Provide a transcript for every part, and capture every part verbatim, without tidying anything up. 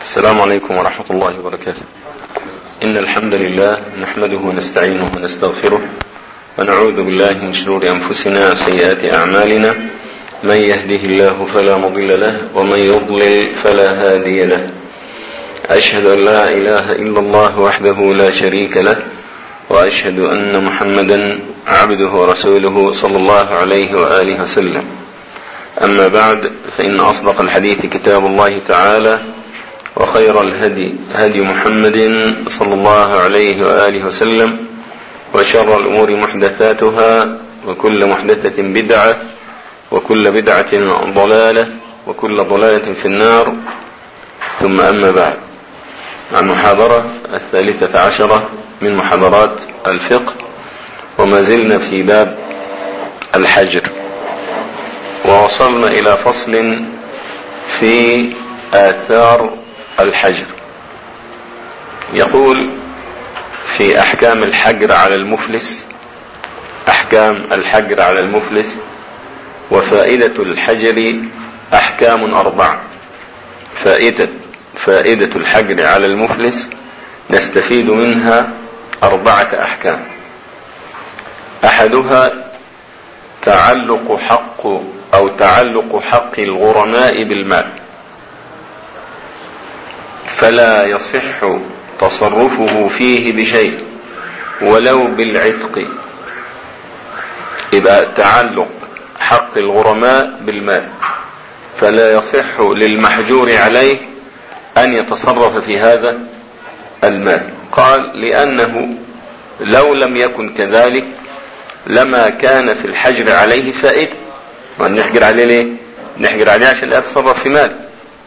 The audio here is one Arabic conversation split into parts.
السلام عليكم ورحمة الله وبركاته. إن الحمد لله نحمده ونستعينه ونستغفره ونعوذ بالله من شرور أنفسنا وسيئات أعمالنا، من يهده الله فلا مضل له ومن يضلل فلا هادي له. أشهد أن لا إله إلا الله وحده لا شريك له، وأشهد أن محمدا عبده ورسوله صلى الله عليه وآله وسلم. أما بعد، فإن أصدق الحديث كتاب الله تعالى، وخير الهدي هدي محمد صلى الله عليه وآله وسلم، وشر الأمور محدثاتها، وكل محدثة بدعة، وكل بدعة ضلالة، وكل ضلالة في النار. ثم أما بعد، المحاضرة الثالثة عشرة من محاضرات الفقه، وما زلنا في باب الحجر، ووصلنا إلى فصل في آثار الحجر. يقول في أحكام الحجر على المفلس، أحكام الحجر على المفلس وفائدة الحجر أحكام أربعة. فائدة فائدة الحجر على المفلس نستفيد منها أربعة أحكام. أحدها تعلق حق أو تعلق حق الغرماء بالمال، فلا يصح تصرفه فيه بشيء ولو بالعتق. إذا تعلق حق الغرماء بالمال، فلا يصح للمحجور عليه أن يتصرف في هذا المال. قال: لأنه لو لم يكن كذلك لما كان في الحجر عليه فائدة. ونحجر عليه ليه؟ نحجر عليه عشان لا يتصرف في مال،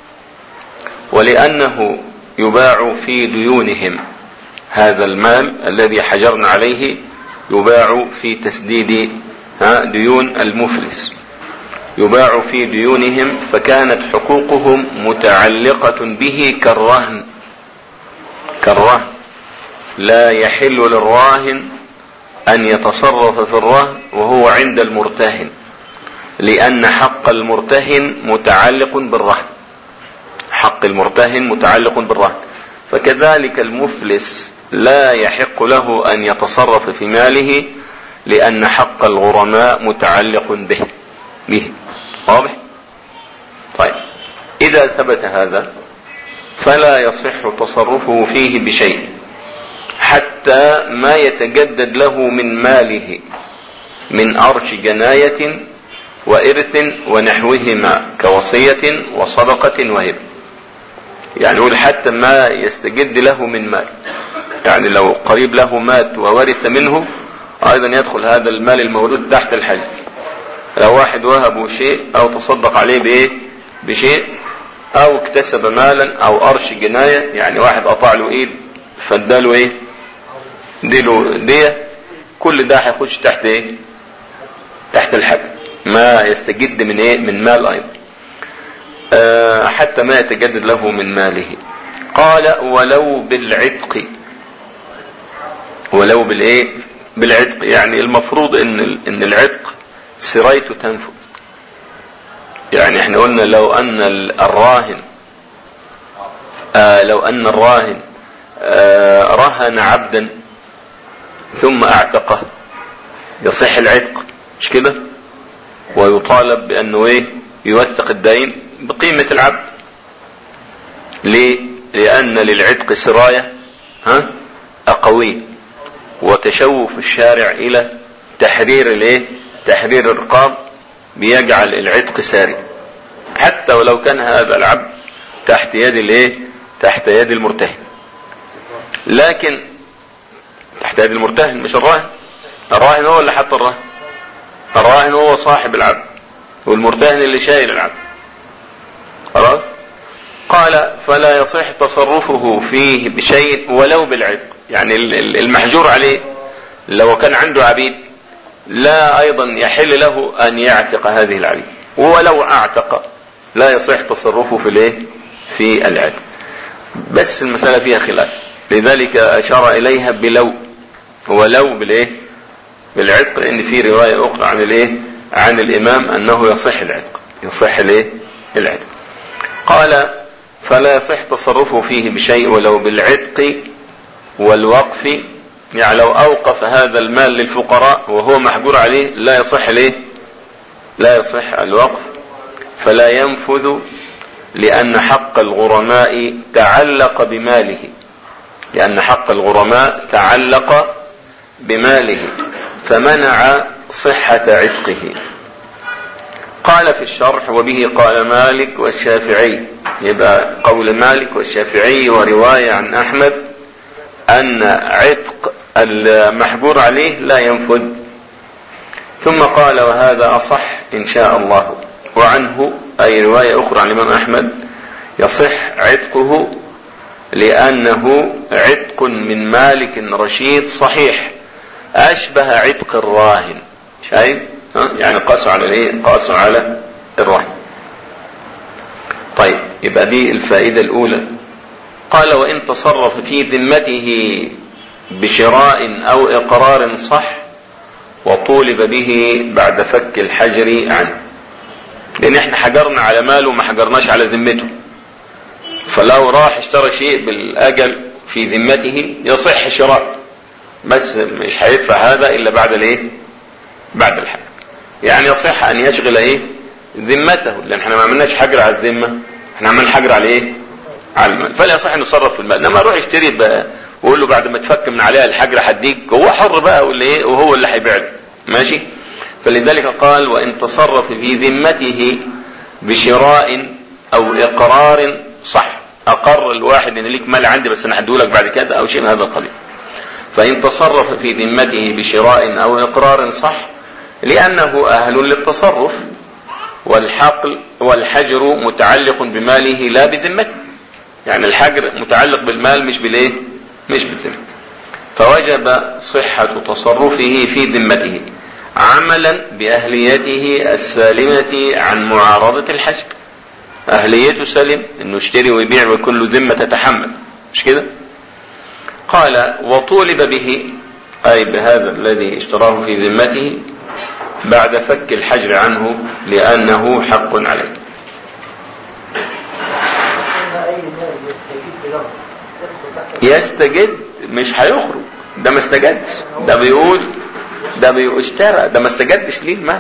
ولأنه يباع في ديونهم. هذا المال الذي حجرنا عليه يباع في تسديد ديون المفلس، يباع في ديونهم، فكانت حقوقهم متعلقة به كالرهن. كالرهن لا يحل للراهن أن يتصرف في الرهن وهو عند المرتهن، لأن حق المرتهن متعلق بالرهن. حق المرتهن متعلق بالرهن، فكذلك المفلس لا يحق له أن يتصرف في ماله، لأن حق الغرماء متعلق به به واضح؟ طيب، إذا ثبت هذا فلا يصح تصرفه فيه بشيء حتى ما يتجدد له من ماله من أرش جناية وإرث ونحوهما كوصية وصدقة وهبة. يعني يقول حتى ما يستجد له من مال، يعني لو قريب له مات وورث منه أيضا يدخل هذا المال الموروث تحت الحجر. لو واحد وهبه شيء أو تصدق عليه بإيه بشيء، أو اكتسب مالا أو أرش جناية، يعني واحد قطع له إيد فاداله إيه ديله دية، كل ده هيخش تحت إيه تحت الحجر، ما يستجد من إيه من مال أيضا، أه حتى ما يتجدد له من ماله. قال: ولو بالعتق. ولو بالإيه بالعتق، يعني المفروض إن إن العتق سريته تنفذ. يعني احنا قلنا لو أن الراهن آه لو أن الراهن آه رهن عبدا ثم اعتقه يصح العتق، مش كده؟ ويطالب بأنه ايه يوثق الدين بقيمة العبد. ليه؟ لأن للعتق سراية ها أقوية، وتشوف الشارع إلى تحرير الايه تحرير الرقاب بيجعل العتق ساري، حتى ولو كان هذا العبد تحت يد الايه تحت يد المرتهن. لكن تحت يد المرتهن مش الراهن. الراهن هو اللي حط الراهن، الراهن هو صاحب العبد، والمرتهن اللي شايل العبد. خلاص؟ قال: فلا يصح تصرفه فيه بشيء ولو بالعتق. يعني المحجور عليه لو كان عنده عبيد لا أيضا يحل له أن يعتق هذه العبيد، ولو اعتق لا يصح تصرفه في الايه في العتق. بس المسألة فيها خلاف، لذلك أشار إليها بلو، ولو بالايه بالعتق، لأن في رواية أخرى عن الايه عن الإمام أنه يصح العتق، يصح الايه العتق. قال: فلا يصح تصرفه فيه بشيء ولو بالعتق والوقف. يعني لو اوقف هذا المال للفقراء وهو محجور عليه لا يصح ليه؟ لا يصح الوقف، فلا ينفذ، لان حق الغرماء تعلق بماله، لان حق الغرماء تعلق بماله فمنع صحة عتقه. قال في الشرح: وبه قال مالك والشافعي. يبقى قول مالك والشافعي ورواية عن احمد ان عتق المحجور عليه لا ينفذ. ثم قال: وهذا اصح ان شاء الله. وعنه اي رواية اخرى عن الامام احمد: يصح عتقه لانه عتق من مالك رشيد صحيح اشبه عتق الراهن. شايف؟ يعني قاسوا على الايه؟ قاسوا على الراهن. طيب، يبقى دي الفائدة الاولى. قال: وان تصرف في ذمته بشراء او اقرار صح وطولب به بعد فك الحجر عنه. لان احنا حجرنا على ماله وما حجرناش على ذمته، فلو راح اشترى شيء بالاجل في ذمته يصح شراء، بس مش هيدفع هذا الا بعد الايه؟ بعد الحجر. يعني يصح ان يشغل ايه؟ ذمته، لان احنا ما عملناش حجر على الذمه، احنا عملنا حجر على ايه؟ على المال. فلا يصح ان يصرف في المال. انما يروح يشتري بقى ويقول له بعد ما تفك من عليها الحجر هديك، هو حر بقى ولا ايه؟ وهو اللي هيبيع له. ماشي؟ فلذلك قال: وان تصرف في ذمته بشراء او اقرار صح. اقر الواحد ان ليك مال عندي بس انا هديهولك بعد كده او شيء من هذا القبيل. فان تصرف في ذمته بشراء او اقرار صح لانه اهل للتصرف، والحقل والحجر متعلق بماله لا بذمته. يعني الحجر متعلق بالمال مش بالايه؟ مش بالذمه. فوجب صحة تصرفه في ذمته عملا باهليته السالمة عن معارضة الحجر. اهليته سلم انه يشتري ويبيع ويكون له ذمة تتحمل، مش كده؟ قال: وطولب به اي بهذا الذي اشتراه في ذمته بعد فك الحجر عنه لانه حق عليه. يستجد مش هيخرج، ده ما استجدش، ده بيقول ده بيقول اشترى، ده ما استجدش ليه المال.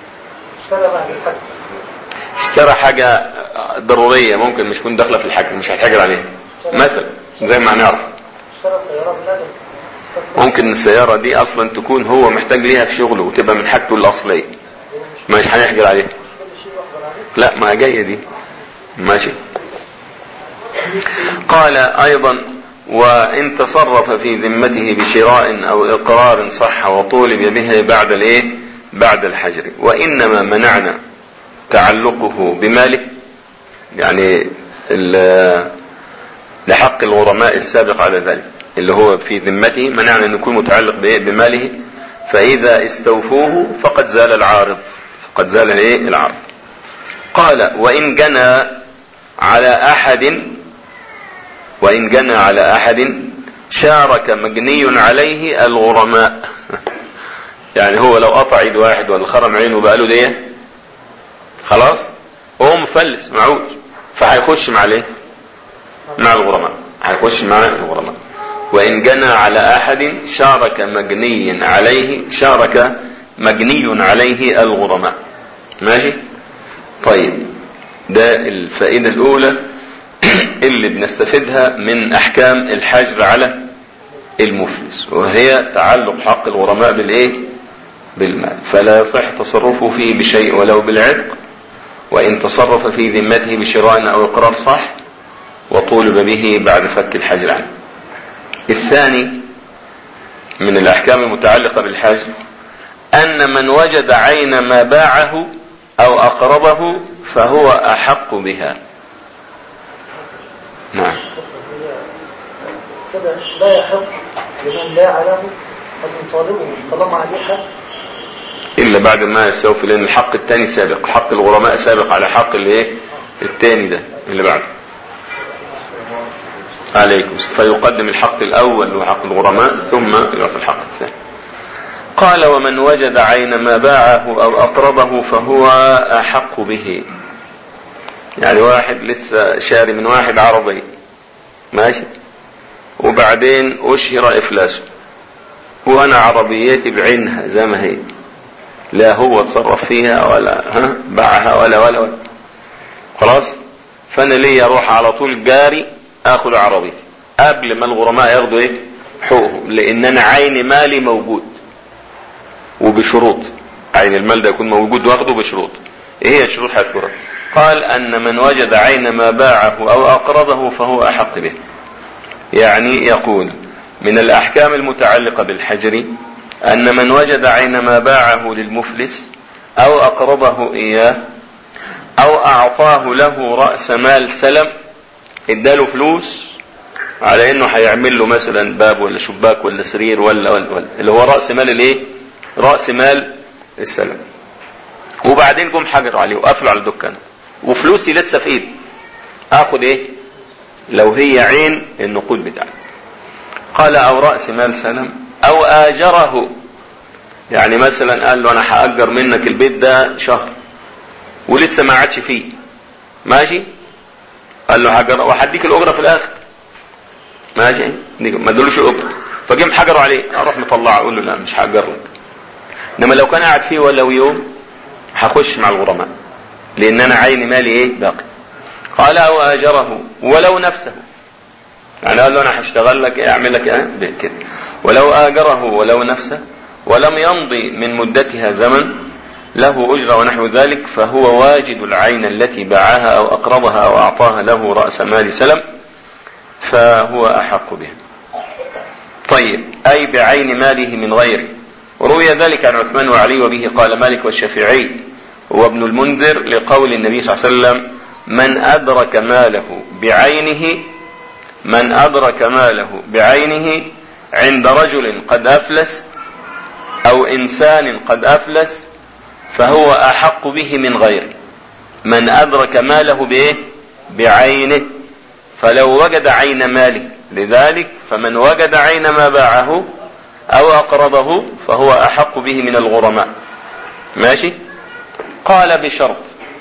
اشترى حاجة ضرورية ممكن مش تكون داخلة في الحجر، مش هيتحجر عليها مثلا، زي ما هنعرف. ممكن السيارة دي اصلا تكون هو محتاج ليها في شغله وتبقى من حاجته الاصلية، مش هنحجر عليها. لا، ما جاية دي. ماشي. قال ايضا: وان تصرف في ذمته بشراء او اقرار صح وطولب به بعد الايه؟ بعد الحجر. وانما منعنا تعلقه بماله، يعني لحق الغرماء السابق على ذلك اللي هو في ذمته، منعنا ان يكون متعلق بماله. فاذا استوفوه فقد زال العارض، فقد زال الايه؟ العارض. قال: وان جنى على احد وإن جنى على أحد شارك مجني عليه الغرماء. يعني هو لو قطع ايد واحد ولا خرم عينه بقاله ديه خلاص هو مفلس معوج، فهيخش مع الايه؟ مع الغرماء، هيخش مع الغرماء. وإن جنى على أحد شارك مجني عليه شارك مجني عليه الغرماء. ماشي؟ طيب، ده الفائدة الأولى اللي بنستفيدها من احكام الحجر على المفلس، وهي تعلق حق الغرماء بالايه؟ بالمال. فلا يصح تصرفه فيه بشيء ولو بالعتق، وان تصرف في ذمته بشراء او اقرار صح وطولب به بعد فك الحجر عنه. الثاني من الاحكام المتعلقة بالحجر ان من وجد عين ما باعه او اقرضه فهو احق بها. نعم. لا يحق لمن باع له ان يطالبه طالما عليه حق الا بعد ما يستوفي، لان الحق الثاني سابق، حق الغرماء سابق على حق الايه؟ الثاني ده اللي بعده. عليكم. فيقدم الحق الاول وحق الغرماء ثم يعطي الحق الثاني. قال: ومن وجد عين ما باعه او اقرضه فهو احق به. يعني واحد لسه شاري من واحد عربي ماشي، وبعدين اشهر افلاسه، وانا عربيتي بعينها زي ما هي، لا هو تصرف فيها ولا ها باعها ولا ولا ولا خلاص. فانا ليه اروح على طول جاري اخذ عربيتي قبل ما الغرماء ياخدوا ايه حقوقهم، لان انا عين مالي موجود وبشروط، عين المال ده يكون موجود واخده بشروط. ايه هي الشروط هتذكرها؟ قال ان من وجد عين ما باعه او اقرضه فهو احق به. يعني يقول من الاحكام المتعلقة بالحجر ان من وجد عين ما باعه للمفلس او اقرضه اياه او اعطاه له رأس مال سلم، اداله فلوس على انه هيعمل له مثلا باب ولا شباك ولا سرير ولا ولا, ولا اللي هو رأس مال الايه رأس مال السلم، وبعدين قوم حجر عليه وقفلوا على الدكان وفلوسي لسه في ايدي، اخد ايه لو هي عين النقود بتاعي؟ قال او رأس مال سلم او اجره، يعني مثلا قال له انا هأجر منك البيت ده شهر ولسه ما عادش فيه ماشي، قال له حجر وهديك الاجره في الاخر ماشي، ما ادلوش الاجره، فجيم حجروا عليه اروح مطلعه اقول له لا مش هأجر لك. انما لو كان قاعد فيه ولو يوم هخش مع الغرماء لان انا عين مالي ايه باقي. قال او اجره ولو نفسه، يعني قال له انا هشتغل لك ايه اعمل لك ايه كده، ولو اجره ولو نفسه ولم يمضي من مدتها زمن له اجره ونحو ذلك، فهو واجد العين التي باعها او اقرضها او اعطاها له رأس مال سلم فهو احق به. طيب اي بعين ماله من غيره. وروي ذلك عن عثمان وعلي وبه قال مالك والشافعي وابن المنذر لقول النبي صلى الله عليه وسلم من ادرك ماله بعينه من ادرك ماله بعينه عند رجل قد افلس او انسان قد افلس فهو احق به من غيره. من ادرك ماله بايه بعينه، فلو وجد عين ماله، لذلك فمن وجد عين ما باعه او اقرضه فهو احق به من الغرماء ماشي. قال بشرط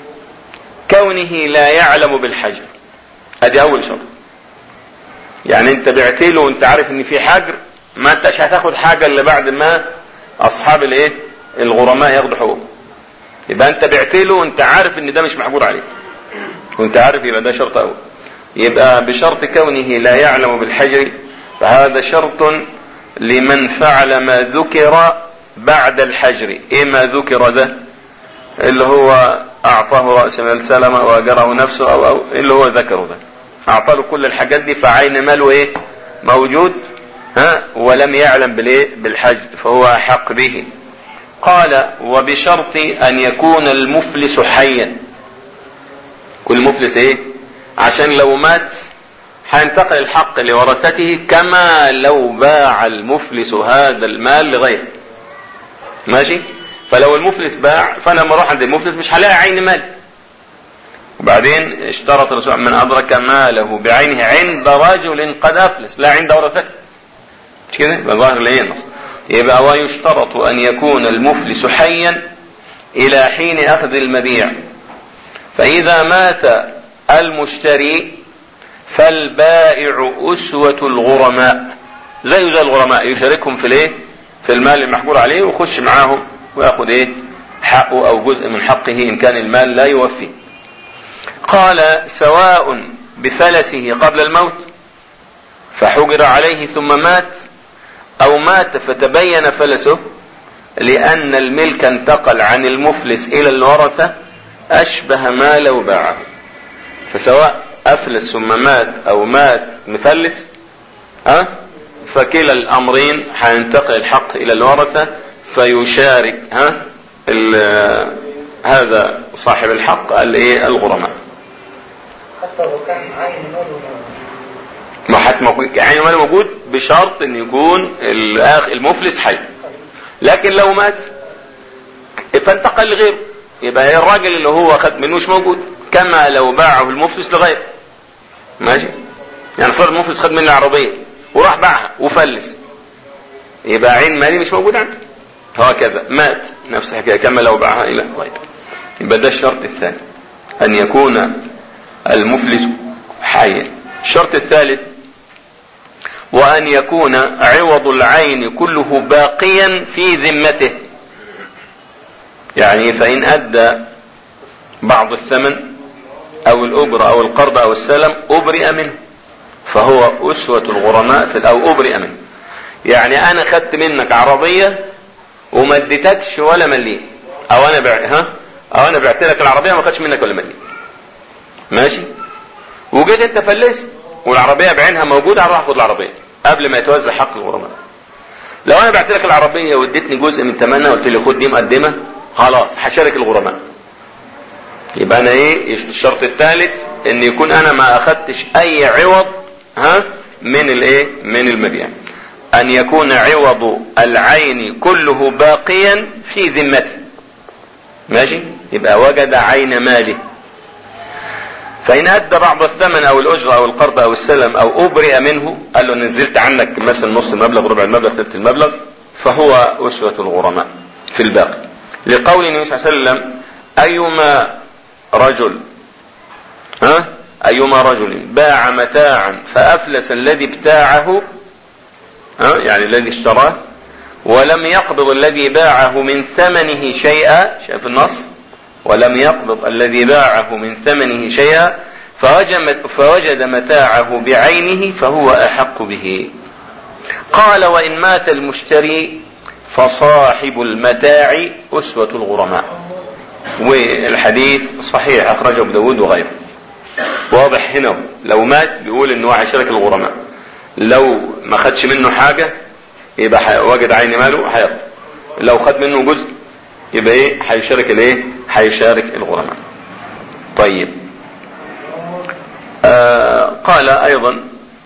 كونه لا يعلم بالحجر، ادي اول شرط. يعني انت بعت له وانت عارف ان في حجر، ما انتش هتاخد حاجه الا بعد ما اصحاب الايه الغرماء ياخدوا حقوقهم. يبقى انت بعت له وانت عارف ان ده مش محجور عليه وانت عارف، يبقى ده شرط اول. يبقى بشرط كونه لا يعلم بالحجر، فهذا شرط لمن فعل ما ذكر بعد الحجر. ايه ما ذكر ده؟ اللي هو اعطاه رأس مال سلمة واجره نفسه او, أو اللي هو ذكره ده، اعطاه كل الحاجات دي فعين ماله ايه موجود ها ولم يعلم بالايه بالحجر فهو احق به. قال وبشرط ان يكون المفلس حيا. كل مفلس ايه؟ عشان لو مات هينتقل الحق لورثته كما لو باع المفلس هذا المال لغيره ماشي. فلو المفلس باع فانا لما اروح عند المفلس مش هلاقي عين مال. وبعدين اشترط الرسول من ادرك ماله بعينه عند رجل قد افلس لا عند ورثته، مش كده؟ يبقى ظاهر ليه النص. يبقى ويشترط ان يكون المفلس حيا الى حين اخذ المبيع، فاذا مات المشتري فالبائع اسوة الغرماء، زي زي الغرماء يشاركهم في الايه في المال المحجور عليه ويخش معاهم وياخذ ايه حقه او جزء من حقه ان كان المال لا يوفي. قال سواء بفلسه قبل الموت فحجر عليه ثم مات او مات فتبين فلسه، لان الملك انتقل عن المفلس الى الورثة اشبه ما لو باعه. فسواء افلس ثم مات او مات مفلس ها فكلا الامرين هينتقل الحق الى الورثة فيشارك ها هذا صاحب الحق الايه الغرماء. حتى لو كان عين ماله ما حتى موجود عين ماله موجود بشرط ان يكون الاخ المفلس حي. لكن لو مات فانتقل لغيره يبقى الراجل اللي هو خد منه مش موجود كما لو باعه المفلس لغيره ماشي. يعني فرض المفلس خد منه العربية وراح باعها وفلس، يبقى عين مالي مش موجود عنده. هكذا مات نفس الحكاية كما لو باعها الى غيره. يبقى ده الشرط الثاني، ان يكون المفلس حيا. الشرط الثالث وأن يكون عوض العين كله باقيا في ذمته، يعني فإن أدى بعض الثمن أو الأجرة أو القرض أو السلم أبرئ منه، فهو أسوة الغرماء في أو أبرئ منه. يعني أنا خدت منك عربية وما اديتكش ولا مليم، أو أنا بع... ها أو أنا بعت لك العربية وما خدش منك ولا مليم، ماشي، وجيت أنت فلست والعربية بعينها موجودة، هروح أخد العربية قبل ما يتوزع حق الغرماء. لو أنا بعت لك العربية واديتني جزء من ثمنها وقلت لي خد دي مقدمة، خلاص هشارك الغرماء. يبقى أنا إيه الشرط الثالث؟ إن يكون أنا ما أخدتش أي عوض ها من الإيه من المبيع، أن يكون عوض العين كله باقيا في ذمته، ماشي، يبقى وجد عين ماله. فإن أدى بعض الثمن أو الأجرة أو القرض أو السلم أو أبرئ منه، قال له نزلت عنك مثلا نص المبلغ ربع المبلغ ثلث المبلغ، فهو أسوة الغرماء في الباقي، لقول النبي صلى الله عليه وسلم أيما رجل ها أيما رجل باع متاعا فأفلس الذي ابتاعه ها يعني الذي اشتراه ولم يقبض الذي باعه من ثمنه شيئا، شايف النص، ولم يقبض الذي باعه من ثمنه شيئا فوجد متاعه بعينه فهو أحق به. قال وإن مات المشتري فصاحب المتاع أسوة الغرماء. والحديث صحيح أخرجه ابو داود وغيره. واضح هنا لو مات بيقول انه هيشارك الغرماء، لو ما خدش منه حاجة يبقى وجد عين ماله هياخد، لو خد منه جزء يبقى ايه هيشارك الايه هيشارك الغرماء. طيب آه قال ايضا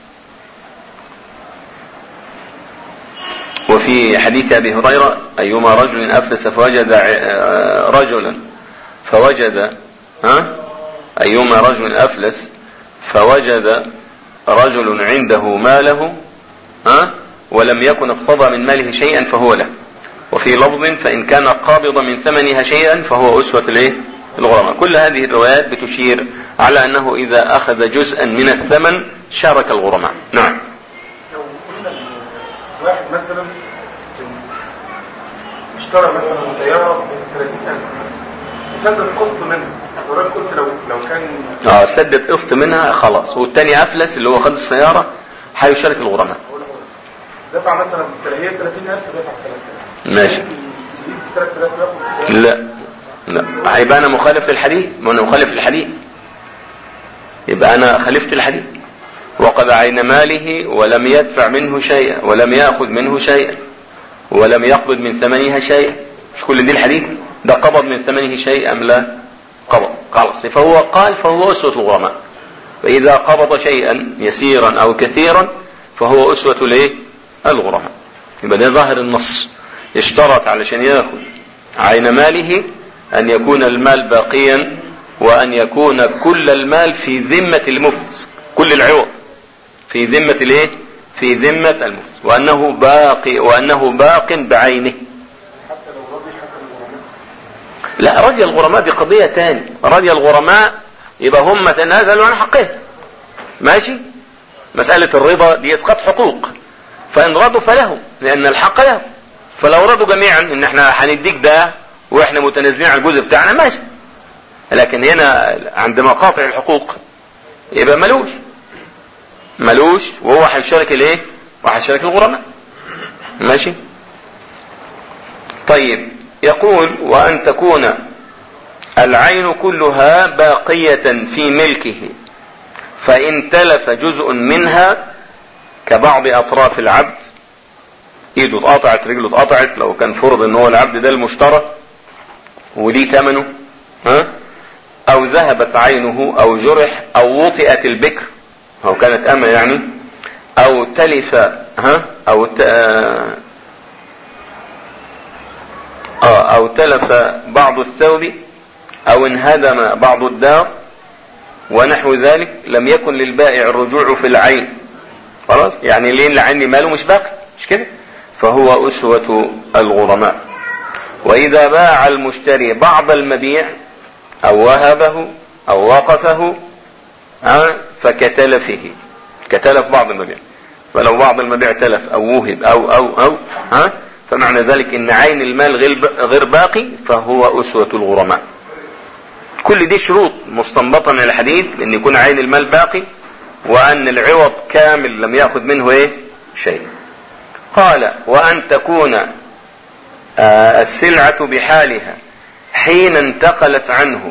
وفي حديث ابي هريرة ايما رجل افلس فوجد رجلا فوجد ها ايما رجل افلس فوجد رجل عنده ماله ها ولم يكن اقتضى من ماله شيئا فهو له. وفي لفظ فإن كان قابضا من ثمنها شيئا فهو أسوة الايه الغرماء. كل هذه الروايات بتشير على أنه إذا أخذ جزءا من الثمن شارك الغرماء. نعم. لو قلنا واحد مثلا اشترى مثلا سيارة ب ثلاثين ألف وسدد قسط منها، وراك قلت لو لو كان اه سدد قسط منها خلاص، والتاني أفلس اللي هو خد السيارة هيشارك الغرماء. دفع مثلا هي ثلاثين ألف دفع ثلاثين ألف ماشي. لا لا هيبقى انا مخالف للحديث، ما انا مخالف للحديث، يبقى انا خالفت الحديث. وقد عين ماله ولم يدفع منه شيئا ولم يأخذ منه شيئا ولم يقبض من ثمنها شيئا، مش كل دي الحديث ده قبض من ثمنه شيء ام لا قبض، خلاص فهو قال فهو أسوة الغرماء. فإذا قبض شيئا يسيرا أو كثيرا فهو أسوة الايه الغرماء. يبقى ده ظاهر النص، اشترط علشان ياخذ عين ماله أن يكون المال باقيا وأن يكون كل المال في ذمة المفلس، كل العوض في ذمة الايه في ذمة المفلس، وأنه باقي وأنه باق بعينه. حتى لو رضي حتى الغرماء لا، رضي الغرماء دي قضية تاني. رضي الغرماء يبقى هم تنازلوا عن حقهم، ماشي. مسألة الرضا دي اسقاط حقوق، فإن رضوا فلهم لأن الحق لهم. فلو رضوا جميعا ان احنا هنديك ده واحنا متنازلين عن الجزء بتاعنا ماشي، لكن هنا عند مقاطع الحقوق يبقى ملوش ملوش وهو هيشارك الايه وهيشارك الغرماء، ماشي. طيب يقول وأن تكون العين كلها باقية في ملكه فإن تلف جزء منها كبعض أطراف العبد، ايده اتقطعت رجله اتقطعت، لو كان فرض ان هو العبد ده المشترى ودي ثمنه ها، او ذهبت عينه او جرح او وطئت البكر او كانت امه يعني، او تلف ها او ت... اه او تلف بعض الثوب او انهدم بعض الدار ونحو ذلك، لم يكن للبائع الرجوع في العين، خلاص يعني ليه اللي عندي ماله مش باقي، مش كده، فهو أسوة الغرماء. وإذا باع المشتري بعض المبيع أو وهبه أو وقفه ها فكتلفه، كتلف بعض المبيع، فلو بعض المبيع تلف او وهب او او او ها فمعنى ذلك ان عين المال غير باقي فهو اسوة الغرماء. كل دي شروط مستنبطة من الحديث ان يكون عين المال باقي وان العوض كامل لم يأخذ منه ايه شيء. قال وان تكون آه السلعة بحالها حين انتقلت عنه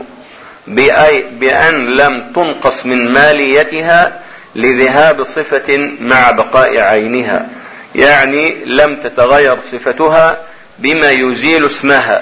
بأن لم تنقص من ماليتها لذهاب صفة مع بقاء عينها، يعني لم تتغير صفتها بما يزيل اسمها،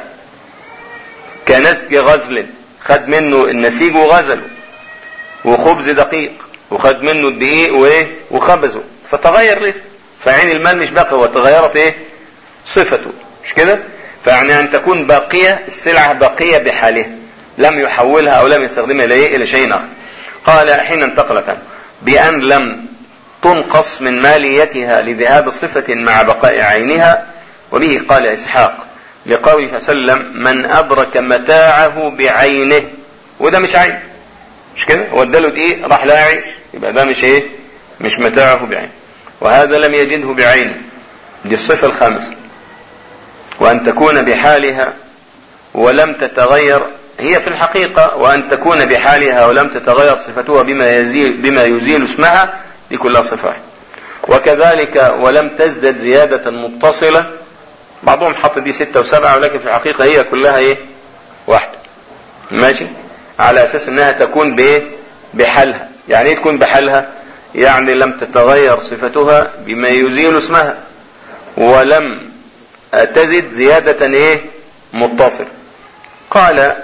كنسج غزل خد منه النسيج وغزله، وخبز دقيق وخد منه الدقيق وايه وخبزه فتغير الاسم، فعين المال مش باقي وتغيرت ايه صفته، مش كده؟ فيعني ان تكون باقية السلعة باقية بحالها لم يحولها او لم يستخدمها الى الى شيء اخر. قال حين انتقلت عنه بأن لم تنقص من ماليتها لذهاب صفة مع بقاء عينها. وبه قال إسحاق لقوله صلى الله عليه وسلم من أدرك متاعه بعينه، وده مش عين، مش كده؟ هو اداله ايه راح لا يعيش، يبقى ده مش ايه مش متاعه بعينه، وهذا لم يجده بعينه، دي الصفة الخامسة. وأن تكون بحالها ولم تتغير، هي في الحقيقة وأن تكون بحالها ولم تتغير صفتها بما يزيل, بما يزيل اسمها، دي كلها صفة. وكذلك ولم تزدد زيادة متصلة، بعضهم حط دي ستة وسبعة ولكن في الحقيقة هي كلها ايه واحدة، ماشي، على أساس انها تكون بايه بحالها. يعني ايه تكون بحالها؟ يعني لم تتغير صفتها بما يزيل اسمها ولم تزد زيادة ايه متصلة. قال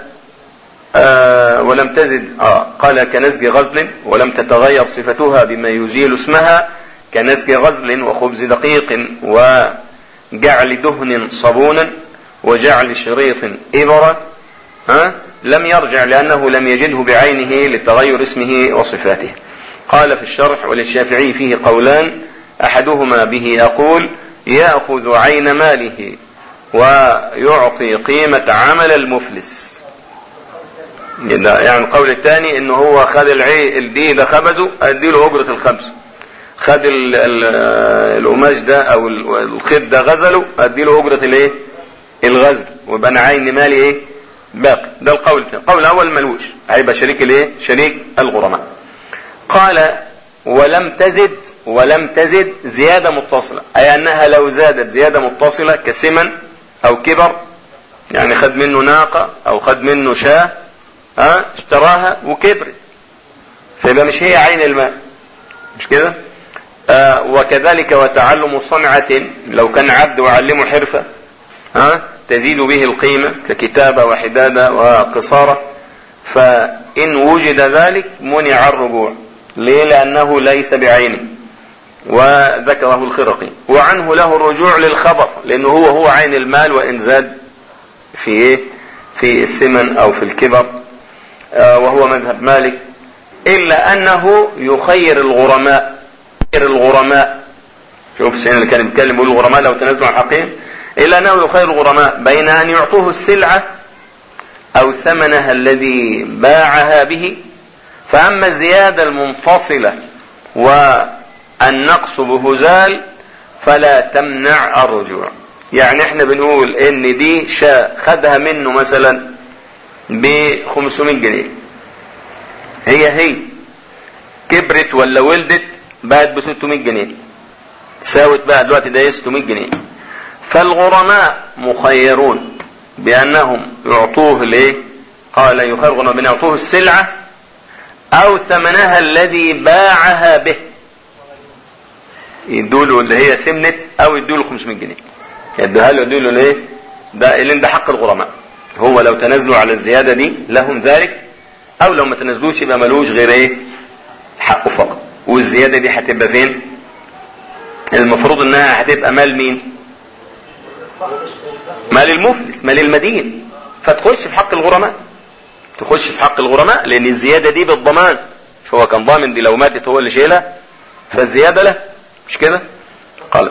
آه ولم تزد آه قال كنسج غزل ولم تتغير صفتها بما يزيل اسمها، كنسج غزل وخبز دقيق وجعل دهن صبونا وجعل شريط إبرة، آه لم يرجع لأنه لم يجده بعينه لتغير اسمه وصفاته. قال في الشرح وللشافعي فيه قولان، أحدهما به يقول يأخذ عين ماله ويعطي قيمة عمل المفلس، يعني القول الثاني انه هو خد العي الدي ده خبزه اديله اجرة الخبز، خد القماش ده او الخيط ده غزله اديله اجرة الايه الغزل، ويبقى انا عين مالي ايه باقي. ده القول الثاني. القول الاول ملوش، هيبقى شريك الايه شريك الغرماء. قال ولم تزد ولم تزد زيادة متصلة، اي انها لو زادت زيادة متصلة كسمن او كبر، يعني خد منه ناقة او خد منه شاه ها اشتراها وكبرت، فيبقى مش هي عين المال، مش كده؟ آه وكذلك وتعلم صنعة، لو كان عبد وعلمه حرفة ها تزيد به القيمة ككتابة وحدادة وقصارة، فإن وجد ذلك منع الرجوع. ليه؟ لأنه ليس بعينه، وذكره الخرقي. وعنه له الرجوع للخبر، لأنه هو هو عين المال وإن زاد في إيه في السمن أو في الكبر، آه وهو مذهب مالك، إلا أنه يخير الغرماء يخير الغرماء شوف السنة اللي كان بيتكلم يقول الغرماء لو تنازلوا عن حقهم، إلا أنه يخير الغرماء بين أن يعطوه السلعة أو ثمنها الذي باعها به، فأما الزيادة المنفصلة والنقص بهزال فلا تمنع الرجوع. يعني احنا بنقول ان دي شاء خدها منه مثلا ب خمسمائة جنيه، هي هي كبرت ولا ولدت بقت ب ستمائة جنيه، ساوت بقى دلوقتي ده ستمائة جنيه. فالغرماء مخيرون بانهم يعطوه ليه؟ قال يخير الغرماء بان يعطوه السلعة او ثمنها الذي باعها به، يدوله اللي هي سمنت او يدوله خمسمائة جنيه، يدوها له يدوله ليه؟ ده اللي ده حق الغرماء، هو لو تنازلوا على الزيادة دي لهم ذلك، او لو ما تنازلوش يبقى ملوش غير ايه حقه فقط. والزيادة دي هتبقى فين؟ المفروض انها هتبقى مال مين؟ مال المفلس، مال المدين، فتخش في حق الغرماء، تخش في حق الغرماء، لان الزيادة دي بالضمان، مش هو كان ضامن دي لو ماتت هو اللي شايلها، فالزيادة له، مش كده؟ قال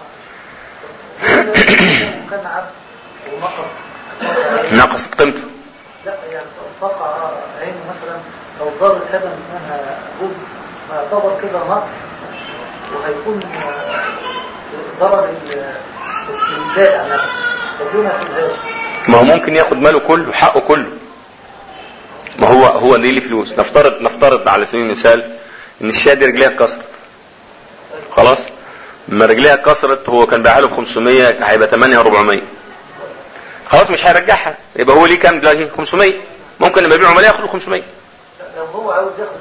كان عبد ونقص نقصت قيمته، لا يعني فقع عينه مثلا لو ضر الحبن منها جزء فيعتبر كده نقص، وهيكون ضرر الاستمتاع نفسه فدي ما ياخدهاش. ما هو ممكن ياخد ماله كله، حقه كله. ما هو هو دي لي فلوس. نفترض نفترض على سبيل المثال ان الشاة دي رجليها اتكسرت، خلاص لما رجليها اتكسرت هو كان باعها له ب خمسمية، هيبقى ثمنها أربعمية، خلاص مش هيرجعها، يبقى هو ليه كام دلوقتي؟ خمسمية. ممكن لما يبيع عمليه ياخد له خمسمية. لو هو عاوز ياخد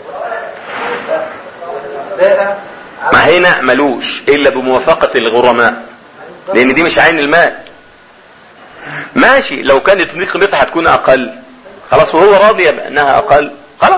بائع ما هنا ملوش الا بموافقة الغرماء، لان دي مش عين المال. ماشي لو كانت قيمتها هتكون اقل خلاص وهو راضي بانها اقل خلاص.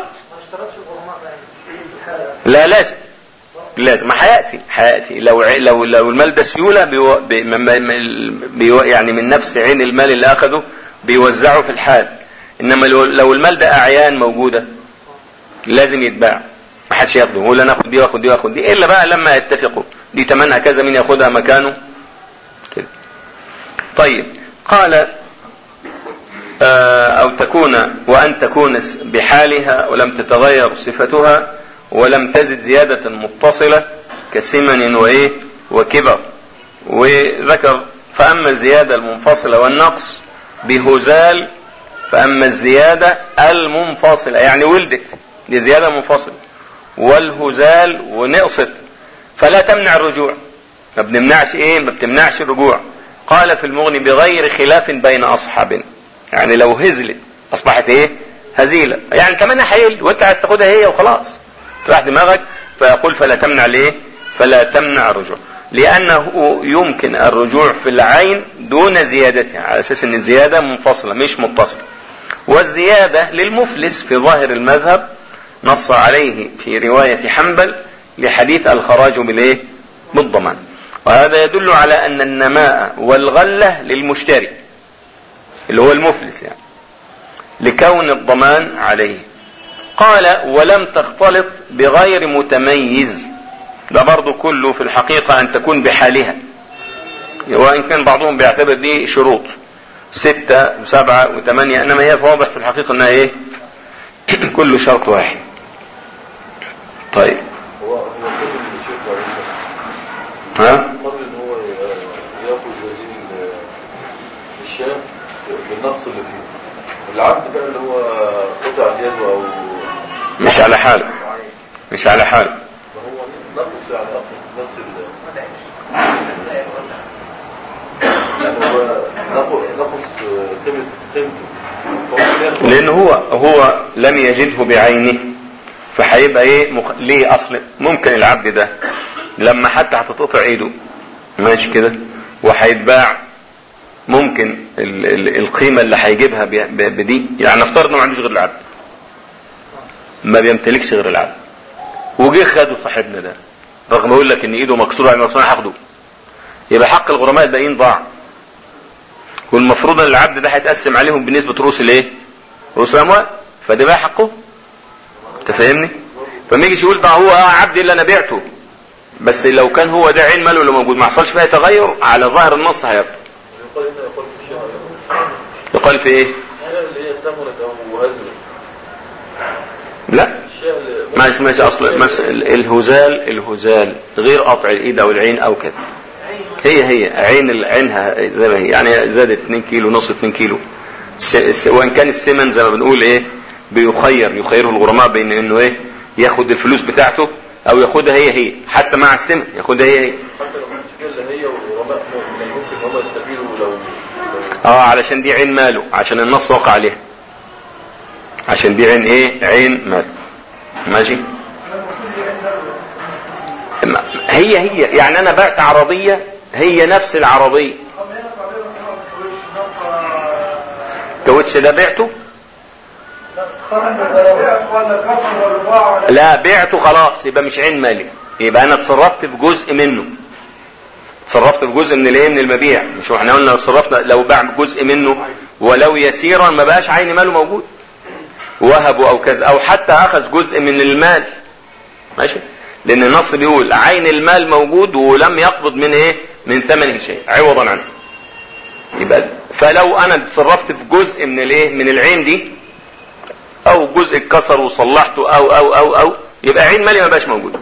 لا لازم لازم ما حياتي حياتي لو لو لو المال ده سيوله بيو بيو يعني من نفس عين المال اللي اخذه بيوزعه في الحال. انما لو المال ده اعيان موجوده لازم يتباع، ما حدش ياخده، هو لا ناخد دي واخد دي واخد دي الا بقى لما يتفقوا دي تمنها كذا مين ياخدها مكانه كده. طيب قال او تكون وان تكون بحالها ولم تتغير صفتها ولم تزد زيادة متصلة كسمن وايه وكبر. وذكر فاما الزيادة المنفصلة والنقص بهزال، فاما الزيادة المنفصلة يعني ولدت دي زيادة منفصلة، والهزال ونقصت فلا تمنع الرجوع، ما بنمنعش ايه ما بتمنعش الرجوع. قال في المغني بغير خلاف بين اصحابنا، يعني لو هزلت اصبحت ايه هزيلة، يعني كمان هيل وانت عايز تاخدها هي وخلاص تروح دماغك، فيقول فلا تمنع ليه فلا تمنع الرجوع، لانه يمكن الرجوع في العين دون زيادتها على اساس ان الزيادة منفصلة مش متصلة. والزيادة للمفلس في ظاهر المذهب نص عليه في رواية حنبل لحديث الخراج بالايه بالضمان، وهذا يدل على ان النماء والغلة للمشتري اللي هو المفلس يعني لكون الضمان عليه. قال ولم تختلط بغير متميز، ده برضو كله في الحقيقة ان تكون بحالها، وان كان بعضهم بيعتبر دي شروط ستة وسبعة وثمانية، انما هي واضح في الحقيقة انها ايه كل شرط واحد. طيب هو هو كل الشيء ها قبل ان هو ياخذ هذه الشاة بالنقص اللي فيه، العبد بقى اللي هو قطع اليد او مش على حاله مش على حاله فهو نقص يعني نقص يعني هو نقص قيمة قيمته، لان هو هو لم يجده بعينه، فهيبقى ايه مخ... ليه اصل ممكن العبد ده لما حتى هتتقطع ايده ماشي كده وهيتباع ممكن ال... ال... القيمة اللي هيجيبها ب... ب... بدي، يعني نفترض انه ما عندوش غير العبد ما بيمتلكش غير العبد وجه خده صاحبنا ده رغم يقول لك ان ايده مكسوره يعني مكسوره هاخده، يبقى حق الغرماء الباقيين ضاع، والمفروض ان العبد ده هيتقسم عليهم بنسبه رؤوس الايه رؤوس الاموال، فده بقى حقه. انت فاهمني؟ فما يجيش يقول ده هو عبد اللي انا بعته، بس لو كان هو ده عين ماله اللي موجود ما حصلش فيها تغير على ظاهر النص هياخده. يقال في ايه اللي هي سمنت او هزلت؟ لا ماشي ماشي اصل مس الهزال الهزال غير قطع الايد او العين او كده، هي هي عين عينها زي ما هي، يعني زادت اتنين كيلو نص اتنين كيلو، وان كان السمن زي ما بنقول ايه بيخير يخيره الغرماء بين انه ايه ياخد الفلوس بتاعته او ياخدها هي هي، حتى مع السمن ياخدها هي هي، حتى لو مش كده هي والغرماء ممكن هم يستفيدوا لو اه علشان دي عين ماله، عشان النص وقع عليها، عشان دي عين ايه عين ماله ماشي. هي هي يعني انا بعت عربية هي نفس العربية، كاوتش ده بعته لا بعته خلاص يبقى مش عين مالي، يبقى انا اتصرفت بجزء منه، اتصرفت بجزء من الايه من المبيع، مش احنا قلنا لو صرفنا لو باع جزء منه ولو يسيرا ما بقاش عين ماله موجود وهبه او كذا، او حتى اخذ جزء من المال ماشي، لان النص بيقول عين المال موجود ولم يقبض من ايه من ثمنه شيء عوضا عنه، يبقى فلو انا اتصرفت في جزء من الايه من العين دي او جزء اتكسر وصلحته او او او او يبقى عين مالي ما بقاش موجود.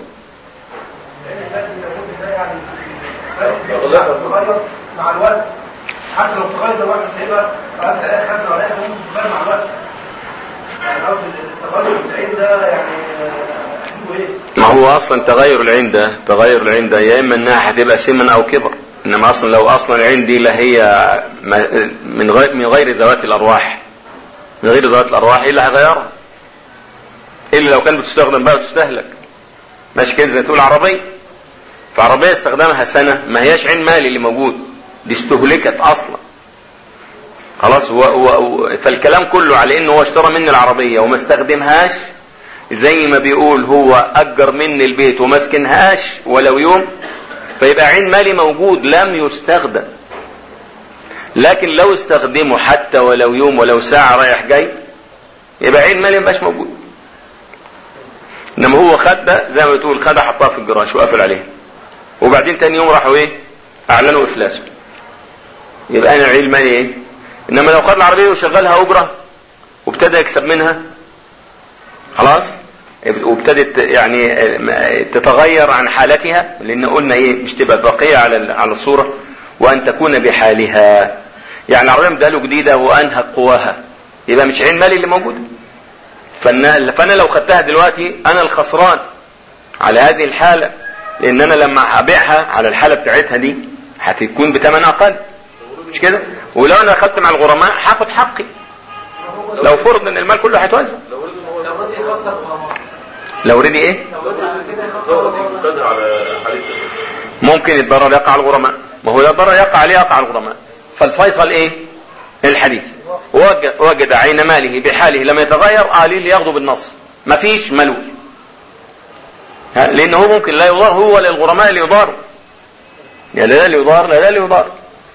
مع الوقت حتى لو تغير الواحد هيبقى حتى لو لقيت ممكن مع الوقت يعني قصدي التغير العين ده يعني ايه؟ ما هو اصلا تغير العين ده تغير العين ده يا اما انها هتبقى سمن او كبر، انما اصلا لو اصلا العين دي لا هي من غير من غير ذوات الارواح من غير ذوات الارواح ايه اللي هيغيرها؟ الا لو كانت بتستخدم بقى وتستهلك. ماشي كده زي تقول عربيه، فعربيه استخدامها سنه ما هياش عين مالي اللي موجود، دي استهلكت اصلا خلاص. و... و... فالكلام كله على انه هو اشترى مني العربيه وما استخدمهاش، زي ما بيقول هو اجر مني البيت وما سكنهاش ولو يوم، فيبقى عين مالي موجود لم يستخدم. لكن لو استخدمه حتى ولو يوم ولو ساعه رايح جاي يبقى عين مالي مبقاش موجود. انما هو خد ده زي ما بتقول خدها حطها في الجراج وقفل عليها، وبعدين تاني يوم راحوا ايه اعلنوا افلاسه، يبقى انا عين مالي ايه. انما لو خد العربيه وشغلها اجره وابتدى يكسب منها خلاص، وابتدت يعني تتغير عن حالتها، لان قلنا ايه مش تبقى باقيه على على الصوره، وان تكون بحالها. يعني العربيه بداله جديده وانهك قواها، يبقى مش عين مالي اللي موجوده. فانا لو خدتها دلوقتي انا الخسران على هذه الحاله، لان انا لما ابيعها على الحاله بتاعتها دي هتكون بثمن اقل، مش كده؟ ولو انا اخدت مع الغرماء هاخد حقي، لو فرض ان المال كله هيتوزع. لو رضي ايه ممكن الضرر يقع على الغرماء، ما هو الضرر يقع عليه يقع على الغرماء. فالفيصل ايه الحديث وجد, وجد عين ماله بحاله لم يتغير قال لي ياخده بالنص، ما فيش ملوش، لانه هو ممكن لا يضار هو ولا الغرماء اللي يضار، يا لا اللي يضار لا اللي يضار.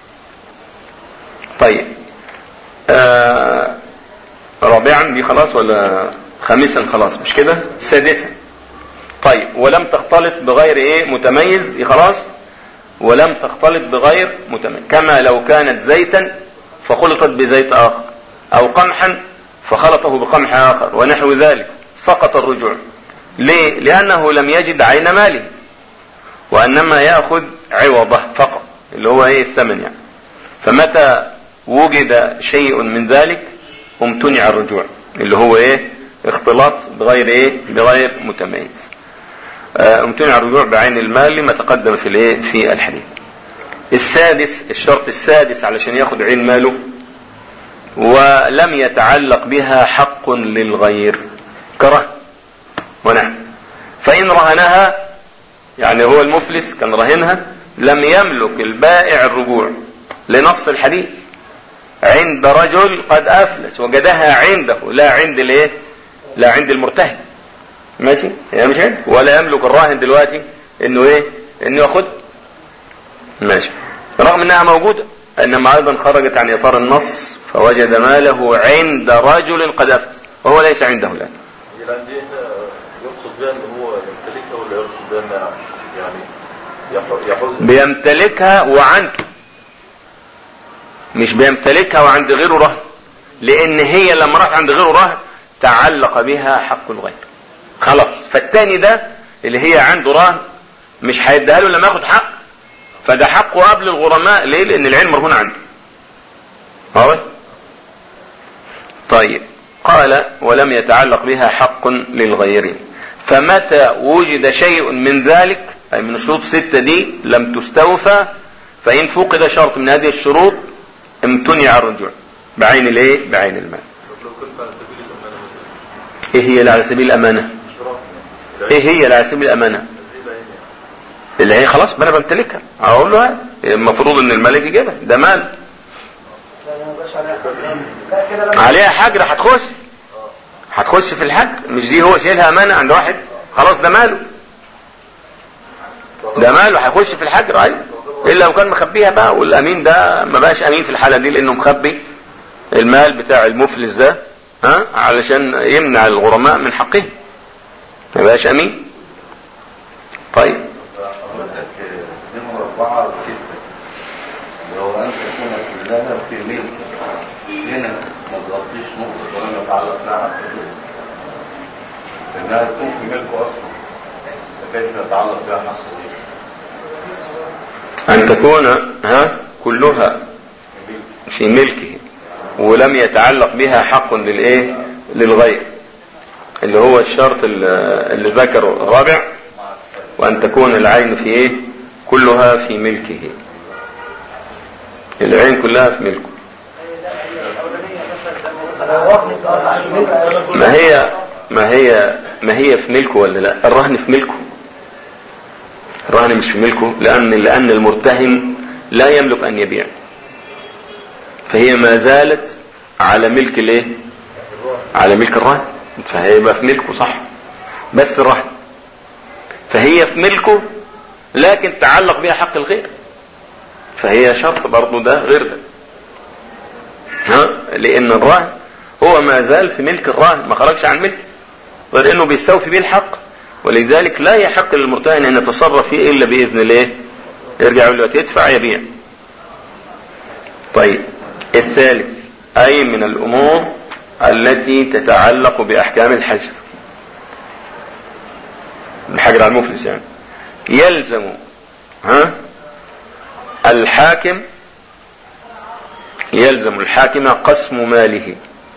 طيب آه رابعا دي خلاص ولا خامسا خلاص مش كده؟ سادسا طيب ولم تختلط بغير ايه متميز، دي خلاص. ولم تختلط بغير متميز كما لو كانت زيتا فخلطت بزيت اخر، او قمحا فخلطه بقمح اخر ونحو ذلك، سقط الرجوع. ليه؟ لانه لم يجد عين ماله، وانما ياخذ عوضه فقط اللي هو ايه الثمن يعني. فمتى وجد شيء من ذلك امتنع الرجوع اللي هو ايه اختلاط بغير ايه بغير متميز. امتنع الرجوع بعين المال لما تقدم في الايه في الحديث. السادس الشرط السادس علشان ياخد عين ماله، ولم يتعلق بها حق للغير كره ونعم. فإن رهنها يعني هو المفلس كان رهنها لم يملك البائع الرجوع لنص الحديث عند رجل قد أفلس وجدها عنده لا عند الايه لا عند المرتهن. ماشي هي مش عند ولا يملك الراهن دلوقتي انه ايه انه ياخدها ماشي رغم انها موجودة، انما ايضا خرجت عن اطار النص فوجد ماله عند رجل قد أفلس وهو ليس عنده الان. يعني يقصد بها ان هو يمتلكها ولا يقصد بها يعني يحفظ بيمتلكها وعنده، مش بيمتلكها وعند غيره رهن، لان هي لما راح عند غيره رهن تعلق بها حق الغير خلاص. فالتاني ده اللي هي عنده رهن مش هيديها له لما ياخد حق، فده حقه قبل الغرماء. ليه؟ لان العين مرهون عنده. واضح؟ طيب قال ولم يتعلق بها حق للغير، فمتى وجد شيء من ذلك اي من الشروط الستة دي لم تستوفى، فان فقد شرط من هذه الشروط امتنع الرجوع بعين الايه بعين المال. ايه هي اللي على سبيل الامانه؟ ايه هي اللي على سبيل الامانه؟ اللي هي خلاص ما انا بمتلكها اقول له المفروض ان الملك يجيبها ده مال عليها حجر هتخش هتخش في الحج، مش دي هو شايلها امانه عند واحد خلاص ده ماله ده ماله هيخش في الحجر. ايوه الا لو كان مخبيها بقى، والامين ده ما بقاش امين في الحاله دي لانه مخبي المال بتاع المفلس ده ها علشان يمنع الغرماء من حقه، ما بقاش امين. طيب لو أنت تكون كلها في ملك هنا ما تغطيش نقطة ولا نتعلق لها لأنها تكون في ملكه أصلا فكيف نتعلق بها حق أن تكون ها كلها في ملكه ولم يتعلق بها حق للإيه للغير اللي هو الشرط اللي ذكره الرابع وأن تكون العين في إيه كلها في ملكه العين كلها في ملكه ما هي ما هي ما هي في ملكه ولا لا الرهن في ملكه الرهن مش في ملكه لأن لأن المرتهن لا يملك أن يبيع فهي ما زالت على ملك الايه على ملك الرهن فهيبقى في ملكه صح بس الرهن فهي في ملكه لكن تعلق بها حق الغير فهي شرط برضه ده غير ده ها لأن الرهن هو ما زال في ملك الراهن ما خرجش عن ملكه غير انه بيستوفي به الحق ولذلك لا يحق للمرتهن ان يتصرف فيه الا باذن الله يرجع يقول له تدفع يبيع. طيب الثالث اي من الامور التي تتعلق باحكام الحجر الحجر على المفلس يعني يلزم ها الحاكم يلزم الحاكم قسم ماله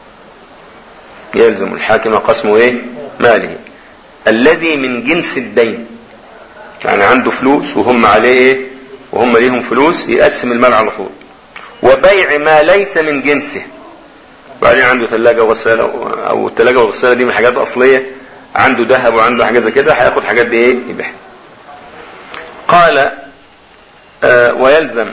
يلزم الحاكم قسم ايه ماله الذي من جنس الدين يعني عنده فلوس وهم عليه ايه وهم ليهم فلوس يقسم المال على طول وبيع ما ليس من جنسه وبعدين عنده ثلاجة وغسالة او الثلاجة والغسالة دي من حاجات اصلية عنده ذهب وعنده حاجات زي كده هياخد حاجات دي ايه يبيعها. قال آه ويلزم